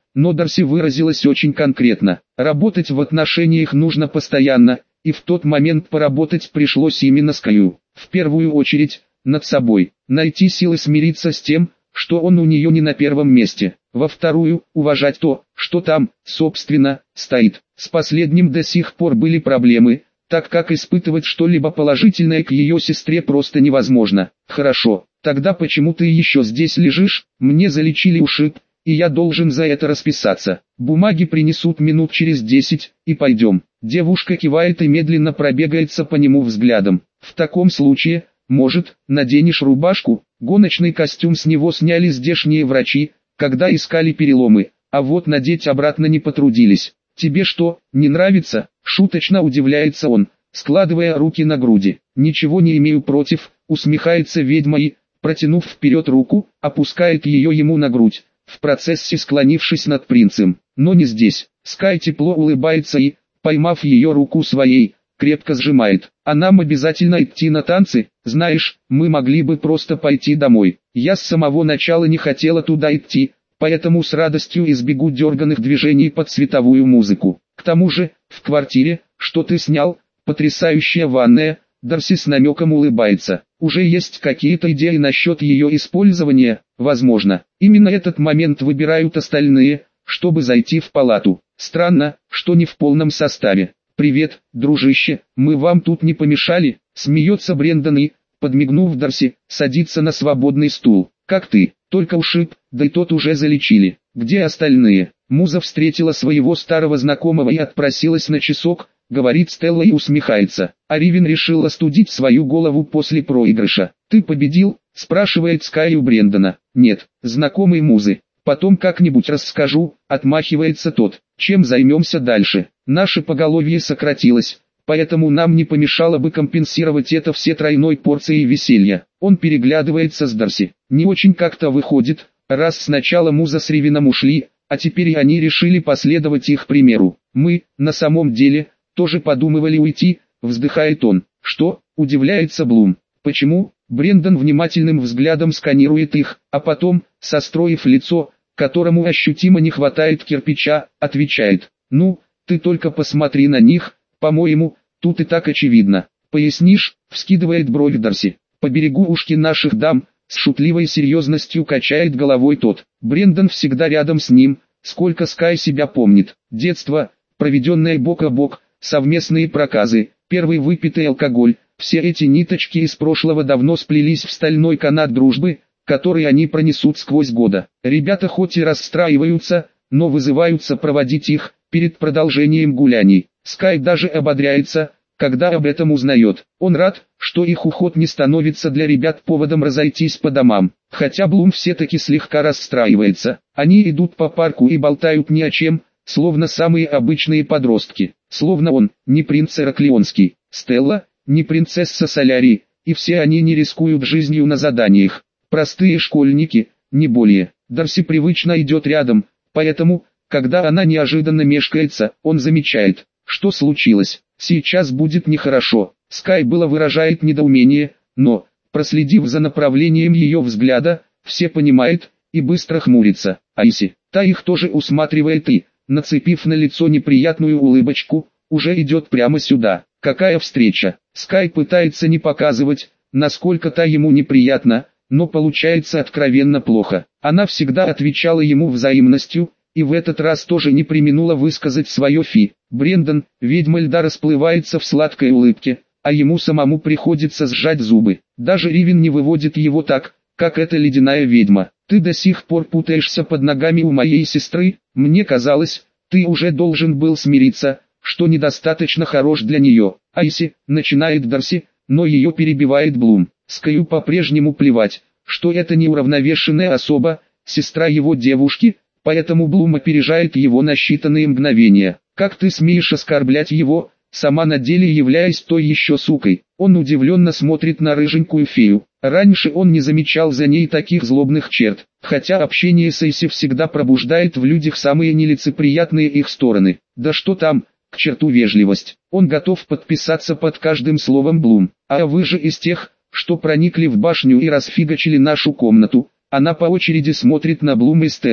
но Дарси выразилась очень конкретно. Работать в отношениях нужно постоянно, и в тот момент поработать пришлось именно с Каю. В первую очередь, над собой. Найти силы смириться с тем, что он у нее не на первом месте. Во вторую, уважать то, что там, собственно, стоит. С последним до сих пор были проблемы, так как испытывать что-либо положительное к ее сестре просто невозможно. Хорошо, тогда почему ты еще здесь лежишь? Мне залечили ушиб, и я должен за это расписаться. Бумаги принесут минут через десять, и пойдем. Девушка кивает и медленно пробегается по нему взглядом. В таком случае, может, наденешь рубашку? Гоночный костюм с него сняли здешние врачи, когда искали переломы, а вот надеть обратно не потрудились. Тебе что, не нравится? Шуточно удивляется он, складывая руки на груди. Ничего не имею против, усмехается ведьма и, протянув вперед руку, опускает ее ему на грудь, в процессе склонившись над принцем. Но не здесь. Скай тепло улыбается и, поймав ее руку своей, крепко сжимает. А нам обязательно идти на танцы? Знаешь, мы могли бы просто пойти домой. Я с самого начала не хотела туда идти, поэтому с радостью избегу дерганных движений под световую музыку. К тому же, в квартире, что ты снял, потрясающая ванная. Дарси с намеком улыбается. Уже есть какие-то идеи насчет ее использования? Возможно. Именно этот момент выбирают остальные, чтобы зайти в палату. Странно, что не в полном составе. «Привет, дружище, мы вам тут не помешали?» Смеется Брендон и, подмигнув Дарси, садится на свободный стул. «Как ты? Только ушиб, да и тот уже залечили. Где остальные?» Муза встретила своего старого знакомого и отпросилась на часок, говорит Стелла и усмехается. А Ривен решил остудить свою голову после проигрыша. «Ты победил?» спрашивает Скай у Брендона. «Нет, знакомый Музы. Потом как-нибудь расскажу», отмахивается тот. «Чем займемся дальше? Наше поголовье сократилось, поэтому нам не помешало бы компенсировать это все тройной порцией веселья». Он переглядывается с Дарси. Не очень как-то выходит, раз сначала Муза с Ривеном ушли, а теперь и они решили последовать их примеру. «Мы, на самом деле, тоже подумывали уйти», вздыхает он. «Что?» удивляется Блум. «Почему?» Брендон внимательным взглядом сканирует их, а потом, состроив лицо, которому ощутимо не хватает кирпича, отвечает. «Ну, ты только посмотри на них, по-моему, тут и так очевидно». «Пояснишь?» вскидывает бровь Дарси. «По берегу ушки наших дам», с шутливой серьезностью качает головой тот. Брендон всегда рядом с ним, сколько Скай себя помнит. Детство, проведенное бок о бок, совместные проказы, первый выпитый алкоголь, все эти ниточки из прошлого давно сплелись в стальной канат дружбы, который они пронесут сквозь года. Ребята хоть и расстраиваются, но вызываются проводить их, перед продолжением гуляний. Скай даже ободряется, когда об этом узнает. Он рад, что их уход не становится для ребят поводом разойтись по домам. Хотя Блум все-таки слегка расстраивается. Они идут по парку и болтают ни о чем, словно самые обычные подростки. Словно он, не принц Ираклионский, Стелла, не принцесса Солярии, и все они не рискуют жизнью на заданиях. Простые школьники, не более. Дарси привычно идет рядом, поэтому, когда она неожиданно мешкается, он замечает, что случилось. Сейчас будет нехорошо. Скай было выражает недоумение, но, проследив за направлением ее взгляда, все понимает, и быстро хмурится. Айси, та их тоже усматривает и, нацепив на лицо неприятную улыбочку, уже идет прямо сюда. Какая встреча? Скай пытается не показывать, насколько та ему неприятна, но получается откровенно плохо. Она всегда отвечала ему взаимностью, и в этот раз тоже не преминула высказать свое фи. Брендон, ведьма льда, расплывается в сладкой улыбке, а ему самому приходится сжать зубы. Даже Ривен не выводит его так, как эта ледяная ведьма. «Ты до сих пор путаешься под ногами у моей сестры? Мне казалось, ты уже должен был смириться, что недостаточно хорош для нее». «Айси», начинает Дарси, но ее перебивает Блум. Скаю по-прежнему плевать, что это неуравновешенная особа, сестра его девушки, поэтому Блум опережает его на считанные мгновения. «Как ты смеешь оскорблять его, сама на деле являясь той еще сукой?» Он удивленно смотрит на рыженькую фею. Раньше он не замечал за ней таких злобных черт, хотя общение с Айси всегда пробуждает в людях самые нелицеприятные их стороны. Да что там, к черту вежливость. Он готов подписаться под каждым словом Блум. «А вы же из тех, что проникли в башню и расфигачили нашу комнату». Она по очереди смотрит на Блум и Стеллу.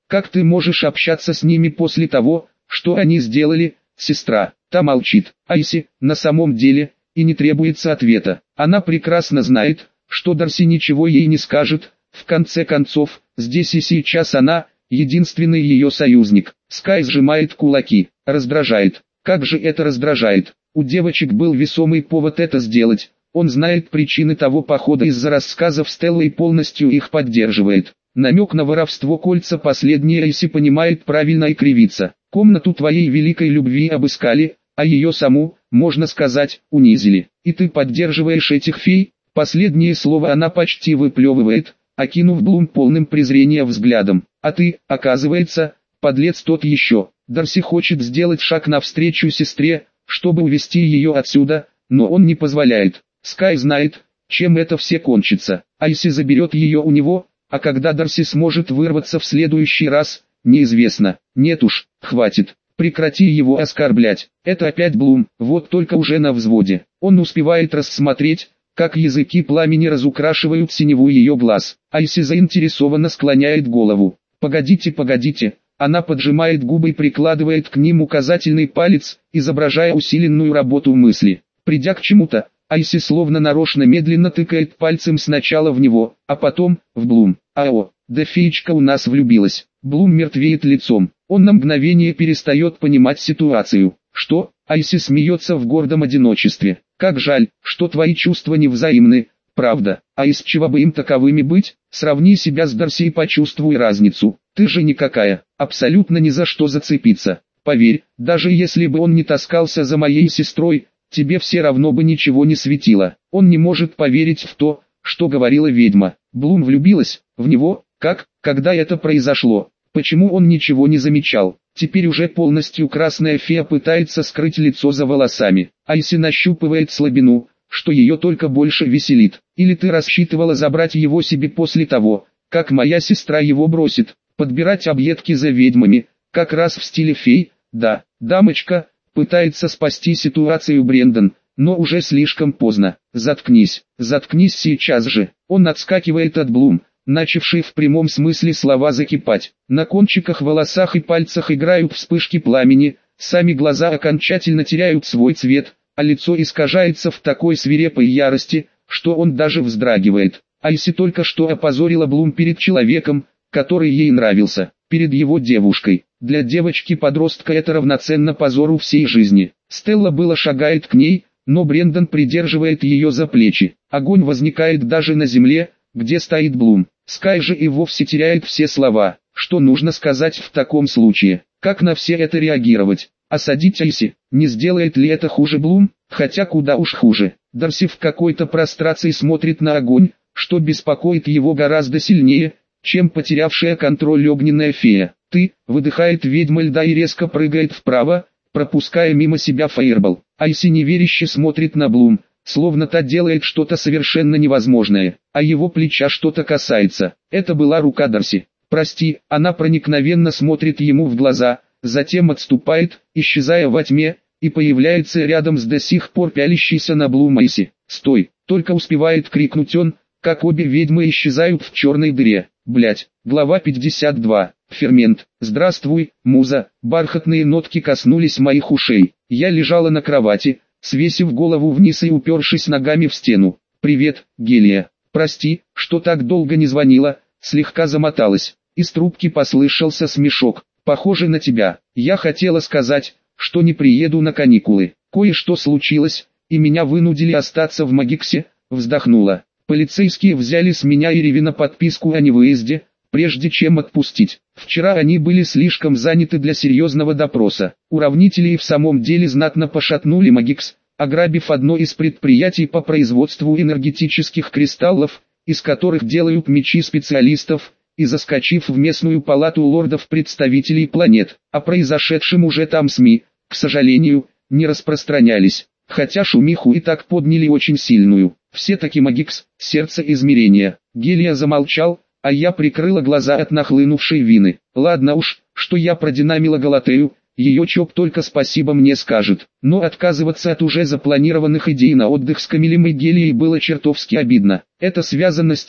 Как ты можешь общаться с ними после того, что они сделали, сестра? Та молчит. Айси, на самом деле, и не требуется ответа. Она прекрасно знает, что Дарси ничего ей не скажет. В конце концов, здесь и сейчас она — единственный ее союзник. Скай сжимает кулаки. Раздражает. Как же это раздражает. У девочек был весомый повод это сделать. Он знает причины того похода из-за рассказов Стеллы и полностью их поддерживает. Намек на воровство кольца последняя Айси понимает правильно и кривится. Комнату твоей великой любви обыскали, а ее саму, можно сказать, унизили. И ты поддерживаешь этих фей? Последнее слово она почти выплевывает, окинув Блум полным презрения взглядом. А ты, оказывается, подлец тот еще. Дарси хочет сделать шаг навстречу сестре, чтобы увести ее отсюда, но он не позволяет. Скай знает, чем это все кончится. Айси заберет ее у него, а когда Дарси сможет вырваться в следующий раз, неизвестно. Нет уж, хватит. Прекрати его оскорблять. Это опять Блум, вот только уже на взводе. Он успевает рассмотреть, как языки пламени разукрашивают синеву ее глаз. Айси заинтересованно склоняет голову. Погодите, погодите. Она поджимает губы и прикладывает к ним указательный палец, изображая усиленную работу мысли. Придя к чему-то, Айси словно нарочно медленно тыкает пальцем сначала в него, а потом в Блум. Ао, да феечка у нас влюбилась. Блум мертвеет лицом. Он на мгновение перестает понимать ситуацию. Что? Айси смеется в гордом одиночестве. Как жаль, что твои чувства невзаимны, правда. А из чего бы им таковыми быть? Сравни себя с Дарси и почувствуй разницу. Ты же никакая, абсолютно ни за что зацепиться. Поверь, даже если бы он не таскался за моей сестрой, тебе все равно бы ничего не светило. Он не может поверить в то, что говорила ведьма. Блум влюбилась в него, как, когда это произошло. Почему он ничего не замечал? Теперь уже полностью красная фея пытается скрыть лицо за волосами. Айси нащупывает слабину, что ее только больше веселит. Или ты рассчитывала забрать его себе после того, как моя сестра его бросит? Подбирать объедки за ведьмами, как раз в стиле фей? Да, дамочка, пытается спасти ситуацию Брендон, но уже слишком поздно. Заткнись, заткнись сейчас же. Он отскакивает от Блум, начавший в прямом смысле слова закипать. На кончиках волосах и пальцах играют вспышки пламени, сами глаза окончательно теряют свой цвет, а лицо искажается в такой свирепой ярости, что он даже вздрагивает. Айси только что опозорила Блум перед человеком, который ей нравился, перед его девушкой. Для девочки-подростка это равноценно позору всей жизни. Стелла было шагает к ней, но Брендон придерживает ее за плечи. Огонь возникает даже на земле, где стоит Блум. Скай же и вовсе теряет все слова. Что нужно сказать в таком случае? Как на все это реагировать? Осадить Айси? Не сделает ли это хуже Блум? Хотя куда уж хуже. Дарси в какой-то прострации смотрит на огонь, что беспокоит его гораздо сильнее, чем потерявшая контроль огненная фея. «Ты», — выдыхает ведьма льда и резко прыгает вправо, пропуская мимо себя фаербол. Айси неверяще смотрит на Блум, словно та делает что-то совершенно невозможное, а его плеча что-то касается. Это была рука Дарси. «Прости», она проникновенно смотрит ему в глаза, затем отступает, исчезая во тьме, и появляется рядом с до сих пор пялящейся на Блум Айси. «Стой!» — только успевает крикнуть он, как обе ведьмы исчезают в черной дыре. Блять. Глава пятьдесят два. Фермент. Здравствуй, муза. Бархатные нотки коснулись моих ушей. Я лежала на кровати, свесив голову вниз и упершись ногами в стену. Привет, Гелия. Прости, что так долго не звонила, слегка замоталась. Из трубки послышался смешок. Похоже на тебя. Я хотела сказать, что не приеду на каникулы. Кое-что случилось, и меня вынудили остаться в Магиксе, вздохнула. Полицейские взяли с меня и Ревина подписку о невыезде, прежде чем отпустить. Вчера они были слишком заняты для серьезного допроса. Уравнители и в самом деле знатно пошатнули Магикс, ограбив одно из предприятий по производству энергетических кристаллов, из которых делают мечи специалистов, и заскочив в местную палату лордов-представителей планет. О произошедшем уже там СМИ, к сожалению, не распространялись. Хотя шумиху и так подняли очень сильную. Все-таки Магикс, сердце измерения. Гелия замолчал, а я прикрыла глаза от нахлынувшей вины. Ладно уж, что я продинамила Галатею, ее чоп только спасибо мне скажет. Но отказываться от уже запланированных идей на отдых с Камилем и Гелией было чертовски обидно. Это связано с тем,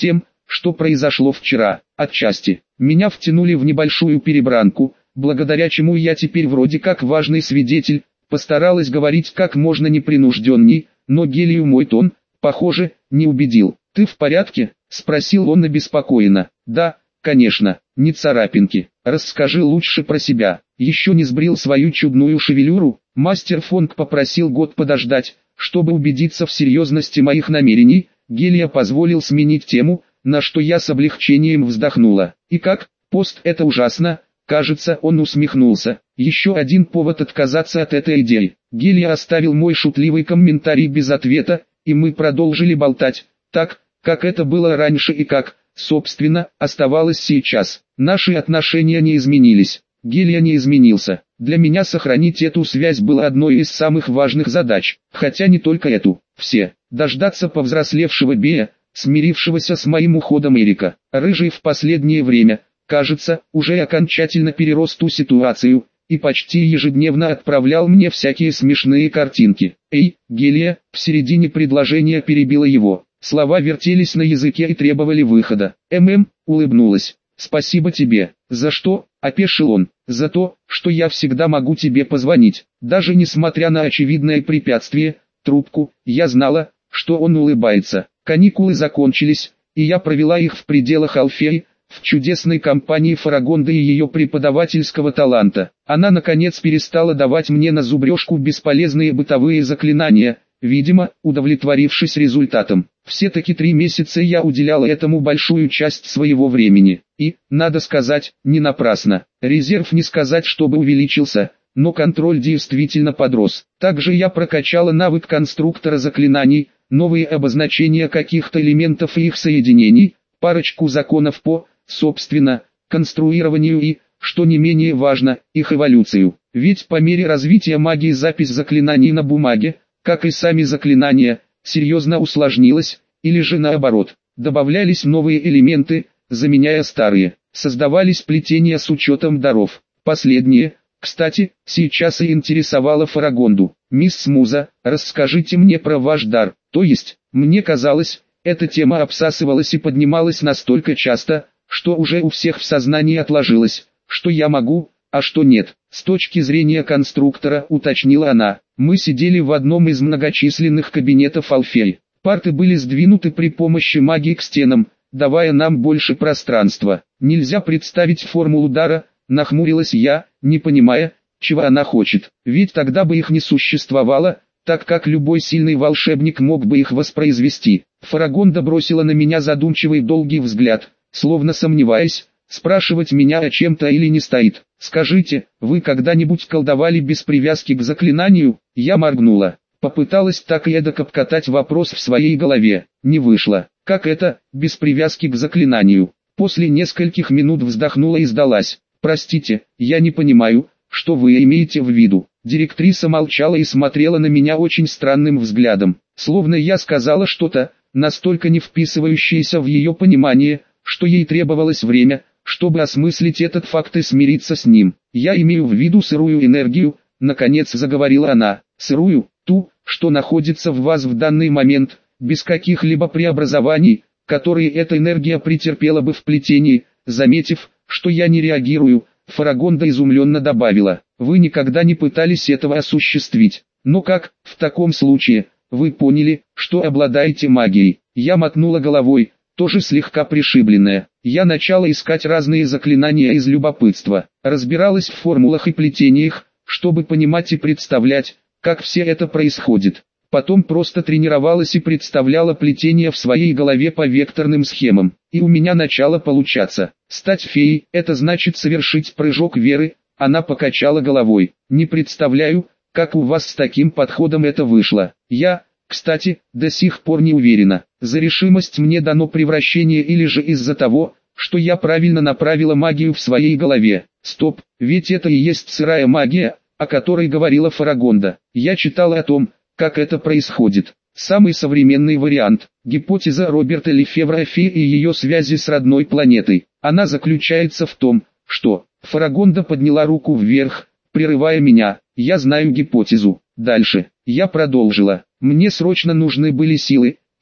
что произошло вчера. Отчасти, меня втянули в небольшую перебранку, благодаря чему я теперь вроде как важный свидетель. Постаралась говорить как можно непринужденней, но Гелию мой тон, похоже, не убедил. «Ты в порядке?» – спросил он обеспокоенно. «Да, конечно, не царапинки. Расскажи лучше про себя. Еще не сбрил свою чудную шевелюру?» Мастер Фонг попросил год подождать, чтобы убедиться в серьезности моих намерений. Гелия позволил сменить тему, на что я с облегчением вздохнула. «И как? Пост — это ужасно?» Кажется, он усмехнулся. Еще один повод отказаться от этой идеи. Гелия оставил мой шутливый комментарий без ответа, и мы продолжили болтать, так, как это было раньше и как, собственно, оставалось сейчас. Наши отношения не изменились. Гелия не изменился. Для меня сохранить эту связь было одной из самых важных задач. Хотя не только эту. Все. Дождаться повзрослевшего Бея, смирившегося с моим уходом Эрика. Рыжий в последнее время, кажется, уже окончательно перерос ту ситуацию, и почти ежедневно отправлял мне всякие смешные картинки. «Эй, Гелия!» В середине предложения перебила его. Слова вертелись на языке и требовали выхода. «ММ», улыбнулась. «Спасибо тебе». «За что?» – опешил он. «За то, что я всегда могу тебе позвонить». Даже несмотря на очевидное препятствие, трубку, я знала, что он улыбается. Каникулы закончились, и я провела их в пределах Алфеи, в чудесной компании Фарагонды и ее преподавательского таланта. Она наконец перестала давать мне на зубрежку бесполезные бытовые заклинания, видимо, удовлетворившись результатом. Все-таки три месяца я уделяла этому большую часть своего времени. И, надо сказать, не напрасно. Резерв не сказать, чтобы увеличился, но контроль действительно подрос. Также я прокачала навык конструктора заклинаний, новые обозначения каких-то элементов и их соединений, парочку законов по, собственно, конструированию и, что не менее важно, их эволюцию. Ведь по мере развития магии запись заклинаний на бумаге, как и сами заклинания, серьезно усложнилась, или же наоборот, добавлялись новые элементы, заменяя старые, создавались плетения с учетом даров. Последнее, кстати, сейчас и интересовало Фарагонду. «Мисс Муза, расскажите мне про ваш дар». То есть, мне казалось, эта тема обсасывалась и поднималась настолько часто, что уже у всех в сознании отложилось, что я могу, а что нет. С точки зрения конструктора, уточнила она, мы сидели в одном из многочисленных кабинетов Алфеи. Парты были сдвинуты при помощи магии к стенам, давая нам больше пространства. Нельзя представить формулу дара, нахмурилась я, не понимая, чего она хочет. Ведь тогда бы их не существовало, так как любой сильный волшебник мог бы их воспроизвести. Фарагонда бросила на меня задумчивый долгий взгляд, словно сомневаясь, спрашивать меня о чем-то или не стоит. «Скажите, вы когда-нибудь колдовали без привязки к заклинанию?» Я моргнула. Попыталась так и эдак обкатать вопрос в своей голове. Не вышло. Как это, без привязки к заклинанию? После нескольких минут вздохнула и сдалась. «Простите, я не понимаю, что вы имеете в виду?» Директриса молчала и смотрела на меня очень странным взглядом, словно я сказала что-то, настолько не вписывающееся в ее понимание, что ей требовалось время, чтобы осмыслить этот факт и смириться с ним. «Я имею в виду сырую энергию», — наконец заговорила она, — «сырую, ту, что находится в вас в данный момент, без каких-либо преобразований, которые эта энергия претерпела бы в плетении». Заметив, что я не реагирую, Фарагонда изумленно добавила, «Вы никогда не пытались этого осуществить. Но как, в таком случае, вы поняли, что обладаете магией?» Я мотнула головой, тоже слегка пришибленная. Я начала искать разные заклинания из любопытства, разбиралась в формулах и плетениях, чтобы понимать и представлять, как все это происходит. Потом просто тренировалась и представляла плетение в своей голове по векторным схемам. И у меня начало получаться. Стать феей – это значит совершить прыжок веры. Она покачала головой. Не представляю, как у вас с таким подходом это вышло. Я, кстати, до сих пор не уверена, за решимость мне дано превращение или же из-за того, что я правильно направила магию в своей голове. Стоп, ведь это и есть сырая магия, о которой говорила Фарагонда. Я читала о том, как это происходит. Самый современный вариант – гипотеза Роберта Лефевра о фее и ее связи с родной планетой. Она заключается в том, что Фарагонда подняла руку вверх, прерывая меня. Я знаю гипотезу. Дальше. Я продолжила. Мне срочно нужны были силы,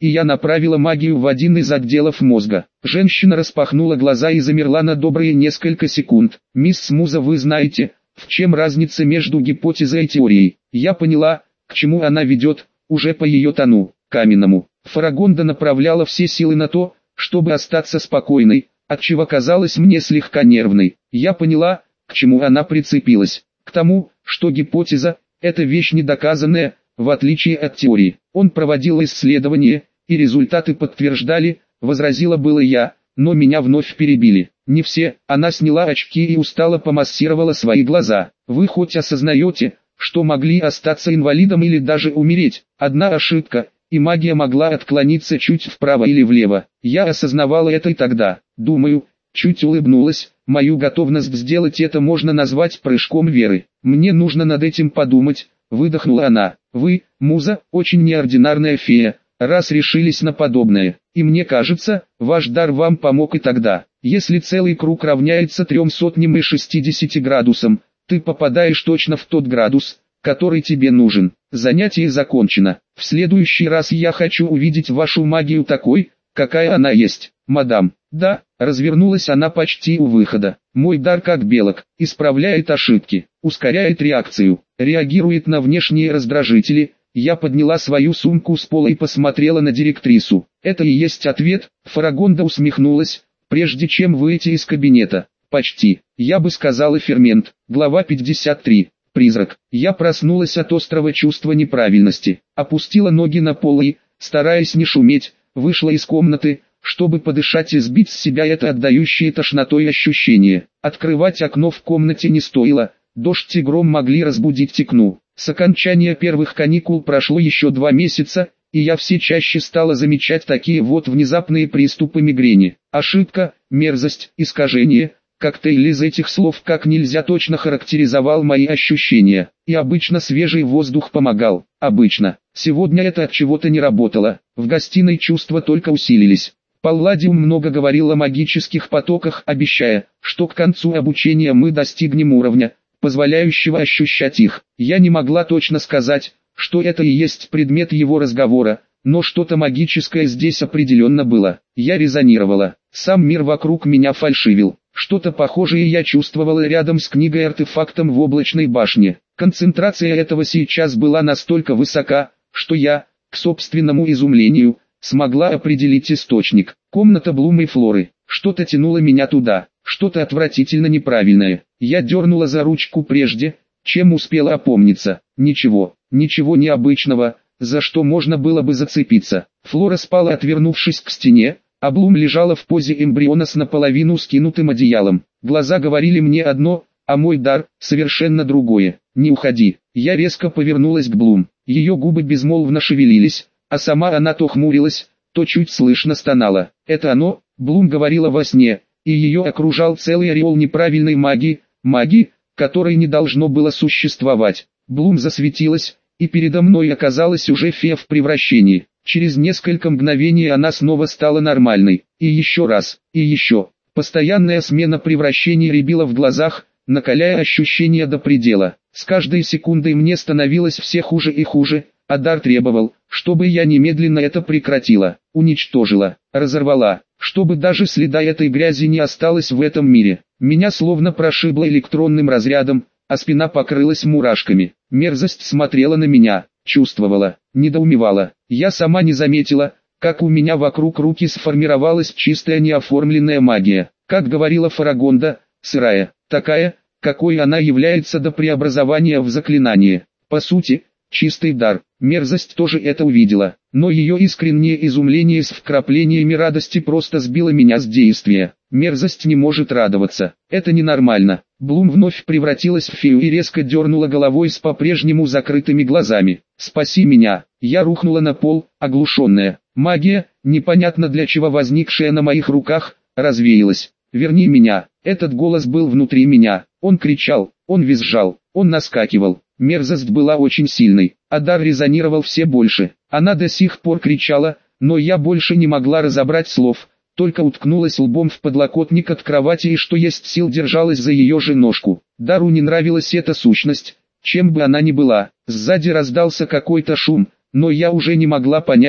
и я направила магию в один из отделов мозга. Женщина распахнула глаза и замерла на добрые несколько секунд. «Мисс Муза, вы знаете, в чем разница между гипотезой и теорией?» Я поняла, к чему она ведет, уже по ее тону, каменному. Фарагонда направляла все силы на то, чтобы остаться спокойной, отчего казалась мне слегка нервной. Я поняла, к чему она прицепилась. К тому, что гипотеза – это вещь недоказанная, в отличие от теории. Он проводил исследования, и результаты подтверждали, возразила было я, но меня вновь перебили. Не все. Она сняла очки и устало помассировала свои глаза. Вы хоть осознаете, что могли остаться инвалидом или даже умереть? Одна ошибка, и магия могла отклониться чуть вправо или влево. Я осознавала это и тогда. Думаю, чуть улыбнулась, мою готовность сделать это можно назвать прыжком веры. Мне нужно над этим подумать, выдохнула она. Вы, Муза, очень неординарная фея, раз решились на подобное. И мне кажется, ваш дар вам помог и тогда. Если целый круг равняется трем сотням и шестидесяти градусам, ты попадаешь точно в тот градус, который тебе нужен. Занятие закончено. В следующий раз я хочу увидеть вашу магию такой, какая она есть, мадам. Да, развернулась она почти у выхода. Мой дар как белок, исправляет ошибки, ускоряет реакцию, реагирует на внешние раздражители. Я подняла свою сумку с пола и посмотрела на директрису. Это и есть ответ. Фарагонда усмехнулась, прежде чем выйти из кабинета. Почти. Я бы сказала фермент. Глава пятьдесят три. Призрак. Я проснулась от острого чувства неправильности. Опустила ноги на пол и, стараясь не шуметь, вышла из комнаты, чтобы подышать и сбить с себя это отдающее тошнотой ощущение. Открывать окно в комнате не стоило, дождь и гром могли разбудить Тикну. С окончания первых каникул прошло еще два месяца, и я все чаще стала замечать такие вот внезапные приступы мигрени. Ошибка, мерзость, искажение. Коктейль из этих слов как нельзя точно характеризовал мои ощущения. И обычно свежий воздух помогал. Обычно. Сегодня это от чего-то не работало. В гостиной чувства только усилились. Палладиум много говорил о магических потоках, обещая, что к концу обучения мы достигнем уровня, позволяющего ощущать их. Я не могла точно сказать, что это и есть предмет его разговора, но что-то магическое здесь определенно было. Я резонировала. Сам мир вокруг меня фальшивил. Что-то похожее я чувствовала рядом с книгой-артефактом в облачной башне. Концентрация этого сейчас была настолько высока, что я, к собственному изумлению, смогла определить источник. Комната Блум и Флоры. Что-то тянуло меня туда, что-то отвратительно неправильное. Я дернула за ручку прежде, чем успела опомниться. Ничего, ничего необычного, за что можно было бы зацепиться. Флора спала, отвернувшись к стене, а Блум лежала в позе эмбриона с наполовину скинутым одеялом. Глаза говорили мне одно, а мой дар — совершенно другое. «Не уходи». Я резко повернулась к Блум. Ее губы безмолвно шевелились, а сама она то хмурилась, то чуть слышно стонала. «Это оно», — Блум говорила во сне, и ее окружал целый ореол неправильной магии, магии, которой не должно было существовать. Блум засветилась, и передо мной оказалась уже фея в превращении. Через несколько мгновений она снова стала нормальной. И еще раз, и еще. Постоянная смена превращений рябила в глазах, накаляя ощущения до предела. С каждой секундой мне становилось все хуже и хуже, а дар требовал, чтобы я немедленно это прекратила, уничтожила, разорвала, чтобы даже следа этой грязи не осталось в этом мире. Меня словно прошибло электронным разрядом, а спина покрылась мурашками. Мерзость смотрела на меня, чувствовала, недоумевала. Я сама не заметила, как у меня вокруг руки сформировалась чистая неоформленная магия. Как говорила Фарагонда, сырая, такая, какой она является до преобразования в заклинание. По сути, чистый дар. Мерзость тоже это увидела, но ее искреннее изумление с вкраплениями радости просто сбило меня с действия. Мерзость не может радоваться. Это ненормально. Блум вновь превратилась в фею и резко дернула головой с по-прежнему закрытыми глазами. «Спаси меня!» Я рухнула на пол, оглушенная. Магия, непонятно для чего возникшая на моих руках, развеялась. «Верни меня!» Этот голос был внутри меня. Он кричал, он визжал, он наскакивал. Мерзость была очень сильной, а дар резонировал все больше. Она до сих пор кричала, но я больше не могла разобрать слов, только уткнулась лбом в подлокотник от кровати и что есть сил держалась за ее же ножку. Дару не нравилась эта сущность, чем бы она ни была. Сзади раздался какой-то шум, но я уже не могла понять,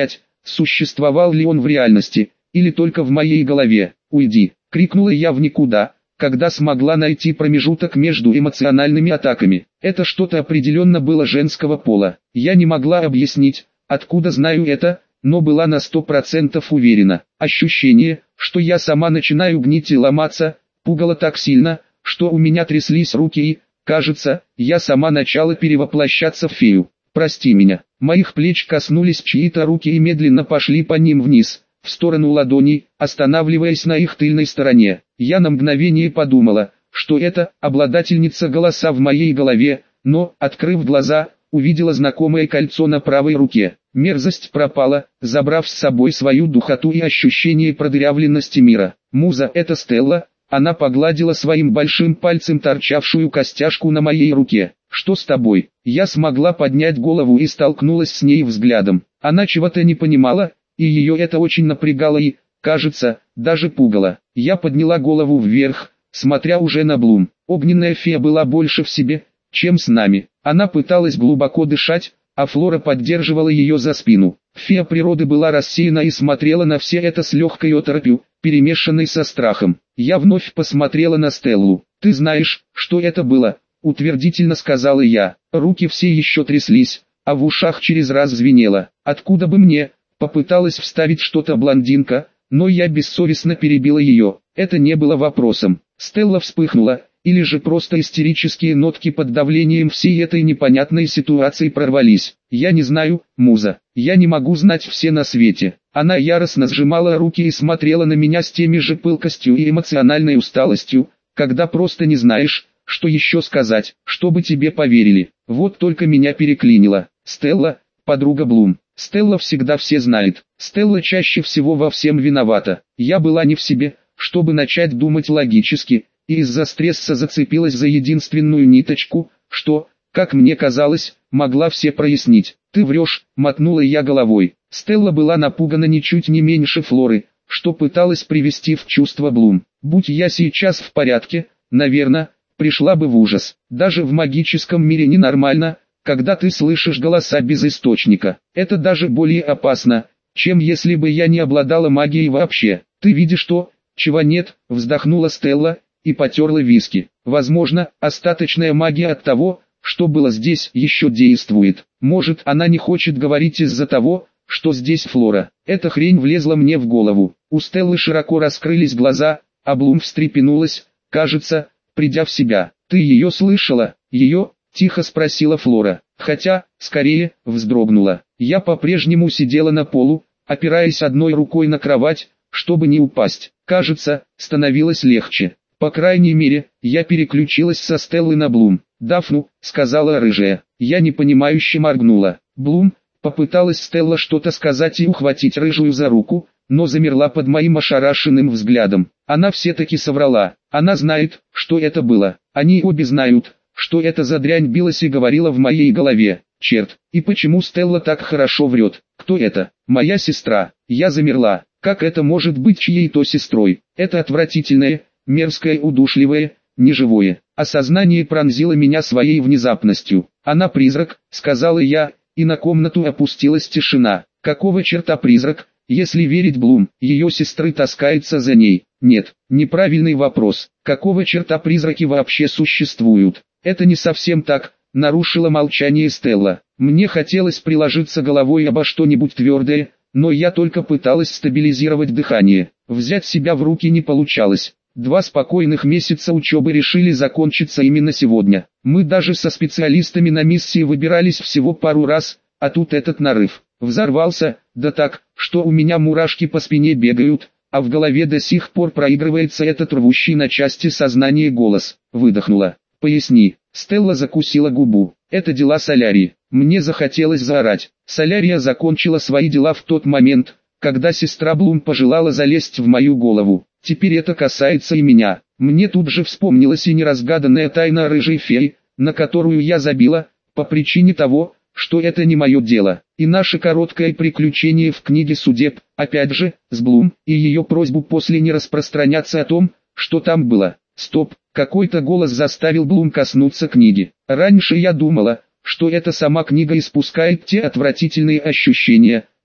Существовал ли он в реальности, или только в моей голове? «Уйди!» — крикнула я в никуда, когда смогла найти промежуток между эмоциональными атаками. Это что-то определенно было женского пола. Я не могла объяснить, откуда знаю это, но была на сто процентов уверена. Ощущение, что я сама начинаю гнить и ломаться, пугало так сильно, что у меня тряслись руки и, кажется, я сама начала перевоплощаться в фею. «Прости меня». Моих плеч коснулись чьи-то руки и медленно пошли по ним вниз, в сторону ладоней, останавливаясь на их тыльной стороне. Я на мгновение подумала, что это обладательница голоса в моей голове, но, открыв глаза, увидела знакомое кольцо на правой руке. Мерзость пропала, забрав с собой свою духоту и ощущение продырявленности мира. «Муза, это Стелла». Она погладила своим большим пальцем торчавшую костяшку на моей руке. «Что с тобой?» Я смогла поднять голову и столкнулась с ней взглядом. Она чего-то не понимала, и ее это очень напрягало и, кажется, даже пугало. Я подняла голову вверх, смотря уже на Блум. Огненная фея была больше в себе, чем с нами. Она пыталась глубоко дышать, а Флора поддерживала ее за спину. Фея природы была рассеяна и смотрела на все это с легкой оторопью, перемешанной со страхом. Я вновь посмотрела на Стеллу. «Ты знаешь, что это было?» — утвердительно сказала я. Руки все еще тряслись, а в ушах через раз звенело. «Откуда бы мне?» — попыталась вставить что-то блондинка, но я бессовестно перебила ее. Это не было вопросом. Стелла вспыхнула, или же просто истерические нотки под давлением всей этой непонятной ситуации прорвались. «Я не знаю, Муза, я не могу знать все на свете». Она яростно сжимала руки и смотрела на меня с теми же пылкостью и эмоциональной усталостью, когда просто не знаешь, что еще сказать, чтобы тебе поверили. Вот только меня переклинило. Стелла, подруга Блум. Стелла всегда все знает. Стелла чаще всего во всем виновата. Я была не в себе, чтобы начать думать логически, и из-за стресса зацепилась за единственную ниточку, что, как мне казалось, могла все прояснить. «Ты врешь», — мотнула я головой. Стелла была напугана ничуть не меньше Флоры, что пыталась привести в чувство Блум. Будь я сейчас в порядке, наверное, пришла бы в ужас. Даже в магическом мире ненормально, когда ты слышишь голоса без источника. Это даже более опасно, чем если бы я не обладала магией вообще. «Ты видишь то, чего нет», — вздохнула Стелла и потерла виски. «Возможно, остаточная магия от того, что было здесь, еще действует. Может, она не хочет говорить из-за того, что здесь Флора». Эта хрень влезла мне в голову. У Стеллы широко раскрылись глаза, а Блум встрепенулась, кажется, придя в себя. «Ты ее слышала?» «Ее?» — тихо спросила Флора. Хотя, скорее, вздрогнула. Я по-прежнему сидела на полу, опираясь одной рукой на кровать, чтобы не упасть. Кажется, становилось легче. По крайней мере, я переключилась со Стеллы на Блум. «Дафну», — сказала рыжая. Я непонимающе моргнула. «Блум», — попыталась Стелла что-то сказать и ухватить рыжую за руку, но замерла под моим ошарашенным взглядом. Она все-таки соврала. Она знает, что это было. Они обе знают, что эта за дрянь билась и говорила в моей голове. Черт, и почему Стелла так хорошо врет? Кто это? Моя сестра. Я замерла. Как это может быть чьей-то сестрой? Это отвратительное, мерзкое, удушливое, неживое. Осознание пронзило меня своей внезапностью. «Она призрак», — сказала я, и на комнату опустилась тишина. Какого черта призрак, если верить Блум? Ее сестры таскаются за ней. Нет, неправильный вопрос. Какого черта призраки вообще существуют? Это не совсем так, нарушила молчание Стелла. Мне хотелось приложиться головой обо что-нибудь твердое, но я только пыталась стабилизировать дыхание. Взять себя в руки не получалось. Два спокойных месяца учебы решили закончиться именно сегодня. Мы даже со специалистами на миссии выбирались всего пару раз, а тут этот нарыв. Взорвался, да так, что у меня мурашки по спине бегают, а в голове до сих пор проигрывается этот рвущий на части сознание голос. Выдохнула. «Поясни». Стелла закусила губу. «Это дела Солярии». Мне захотелось заорать. Солярия закончила свои дела в тот момент, когда сестра Блум пожелала залезть в мою голову. Теперь это касается и меня. Мне тут же вспомнилась и неразгаданная тайна рыжей феи, на которую я забила, по причине того, что это не мое дело. И наше короткое приключение в книге судеб, опять же, с Блум, и ее просьбу после не распространяться о том, что там было. Стоп, какой-то голос заставил Блум коснуться книги. Раньше я думала, что это сама книга испускает те отвратительные ощущения,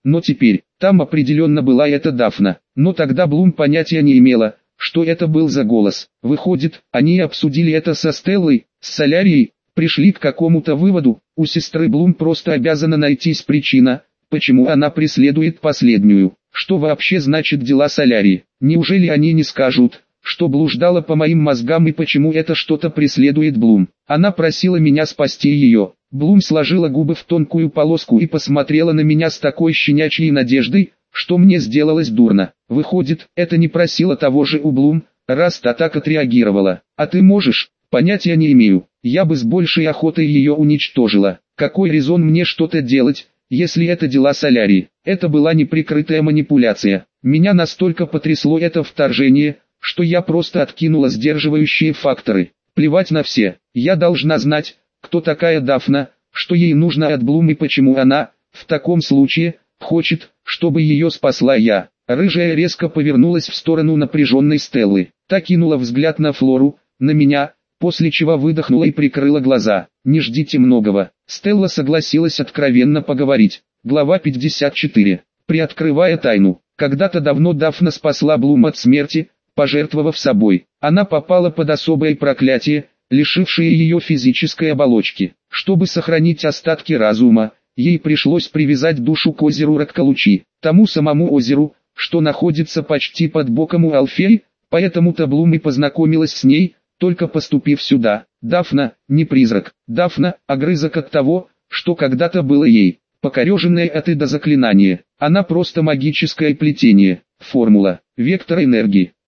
но теперь, там определенно была эта Дафна. Но тогда Блум понятия не имела, что это был за голос. Выходит, они обсудили это со Стеллой, с Солярией, пришли к какому-то выводу. У сестры Блум просто обязана найтись причина, почему она преследует последнюю. Что вообще значит дела Солярии? Неужели они не скажут, что блуждала по моим мозгам и почему это что-то преследует Блум? Она просила меня спасти ее. Блум сложила губы в тонкую полоску и посмотрела на меня с такой щенячьей надеждой, что мне сделалось дурно. Выходит, это не просила того же у Блум, раз та так отреагировала. А ты можешь? Понятия не имею. Я бы с большей охотой ее уничтожила. Какой резон мне что-то делать, если это дела Солярии? Это была неприкрытая манипуляция. Меня настолько потрясло это вторжение, что я просто откинула сдерживающие факторы. Плевать на все. Я должна знать, кто такая Дафна, что ей нужно от Блум и почему она, в таком случае, хочет, чтобы ее спасла я. Рыжая резко повернулась в сторону напряженной Стеллы. Та кинула взгляд на Флору, на меня, после чего выдохнула и прикрыла глаза. Не ждите многого. Стелла согласилась откровенно поговорить. Глава пятьдесят четыре. Приоткрывая тайну. Когда-то давно Дафна спасла Блум от смерти, пожертвовав собой. Она попала под особое проклятие, лишившее ее физической оболочки. Чтобы сохранить остатки разума, ей пришлось привязать душу к озеру Раккалучи, тому самому озеру, что находится почти под боком у Алфеи, поэтому-то Блум и познакомилась с ней, только поступив сюда. Дафна, не призрак. Дафна, огрызок от того, что когда-то было ей. Покореженное от и до заклинание. Она просто магическое плетение. Формула. Вектор энергии.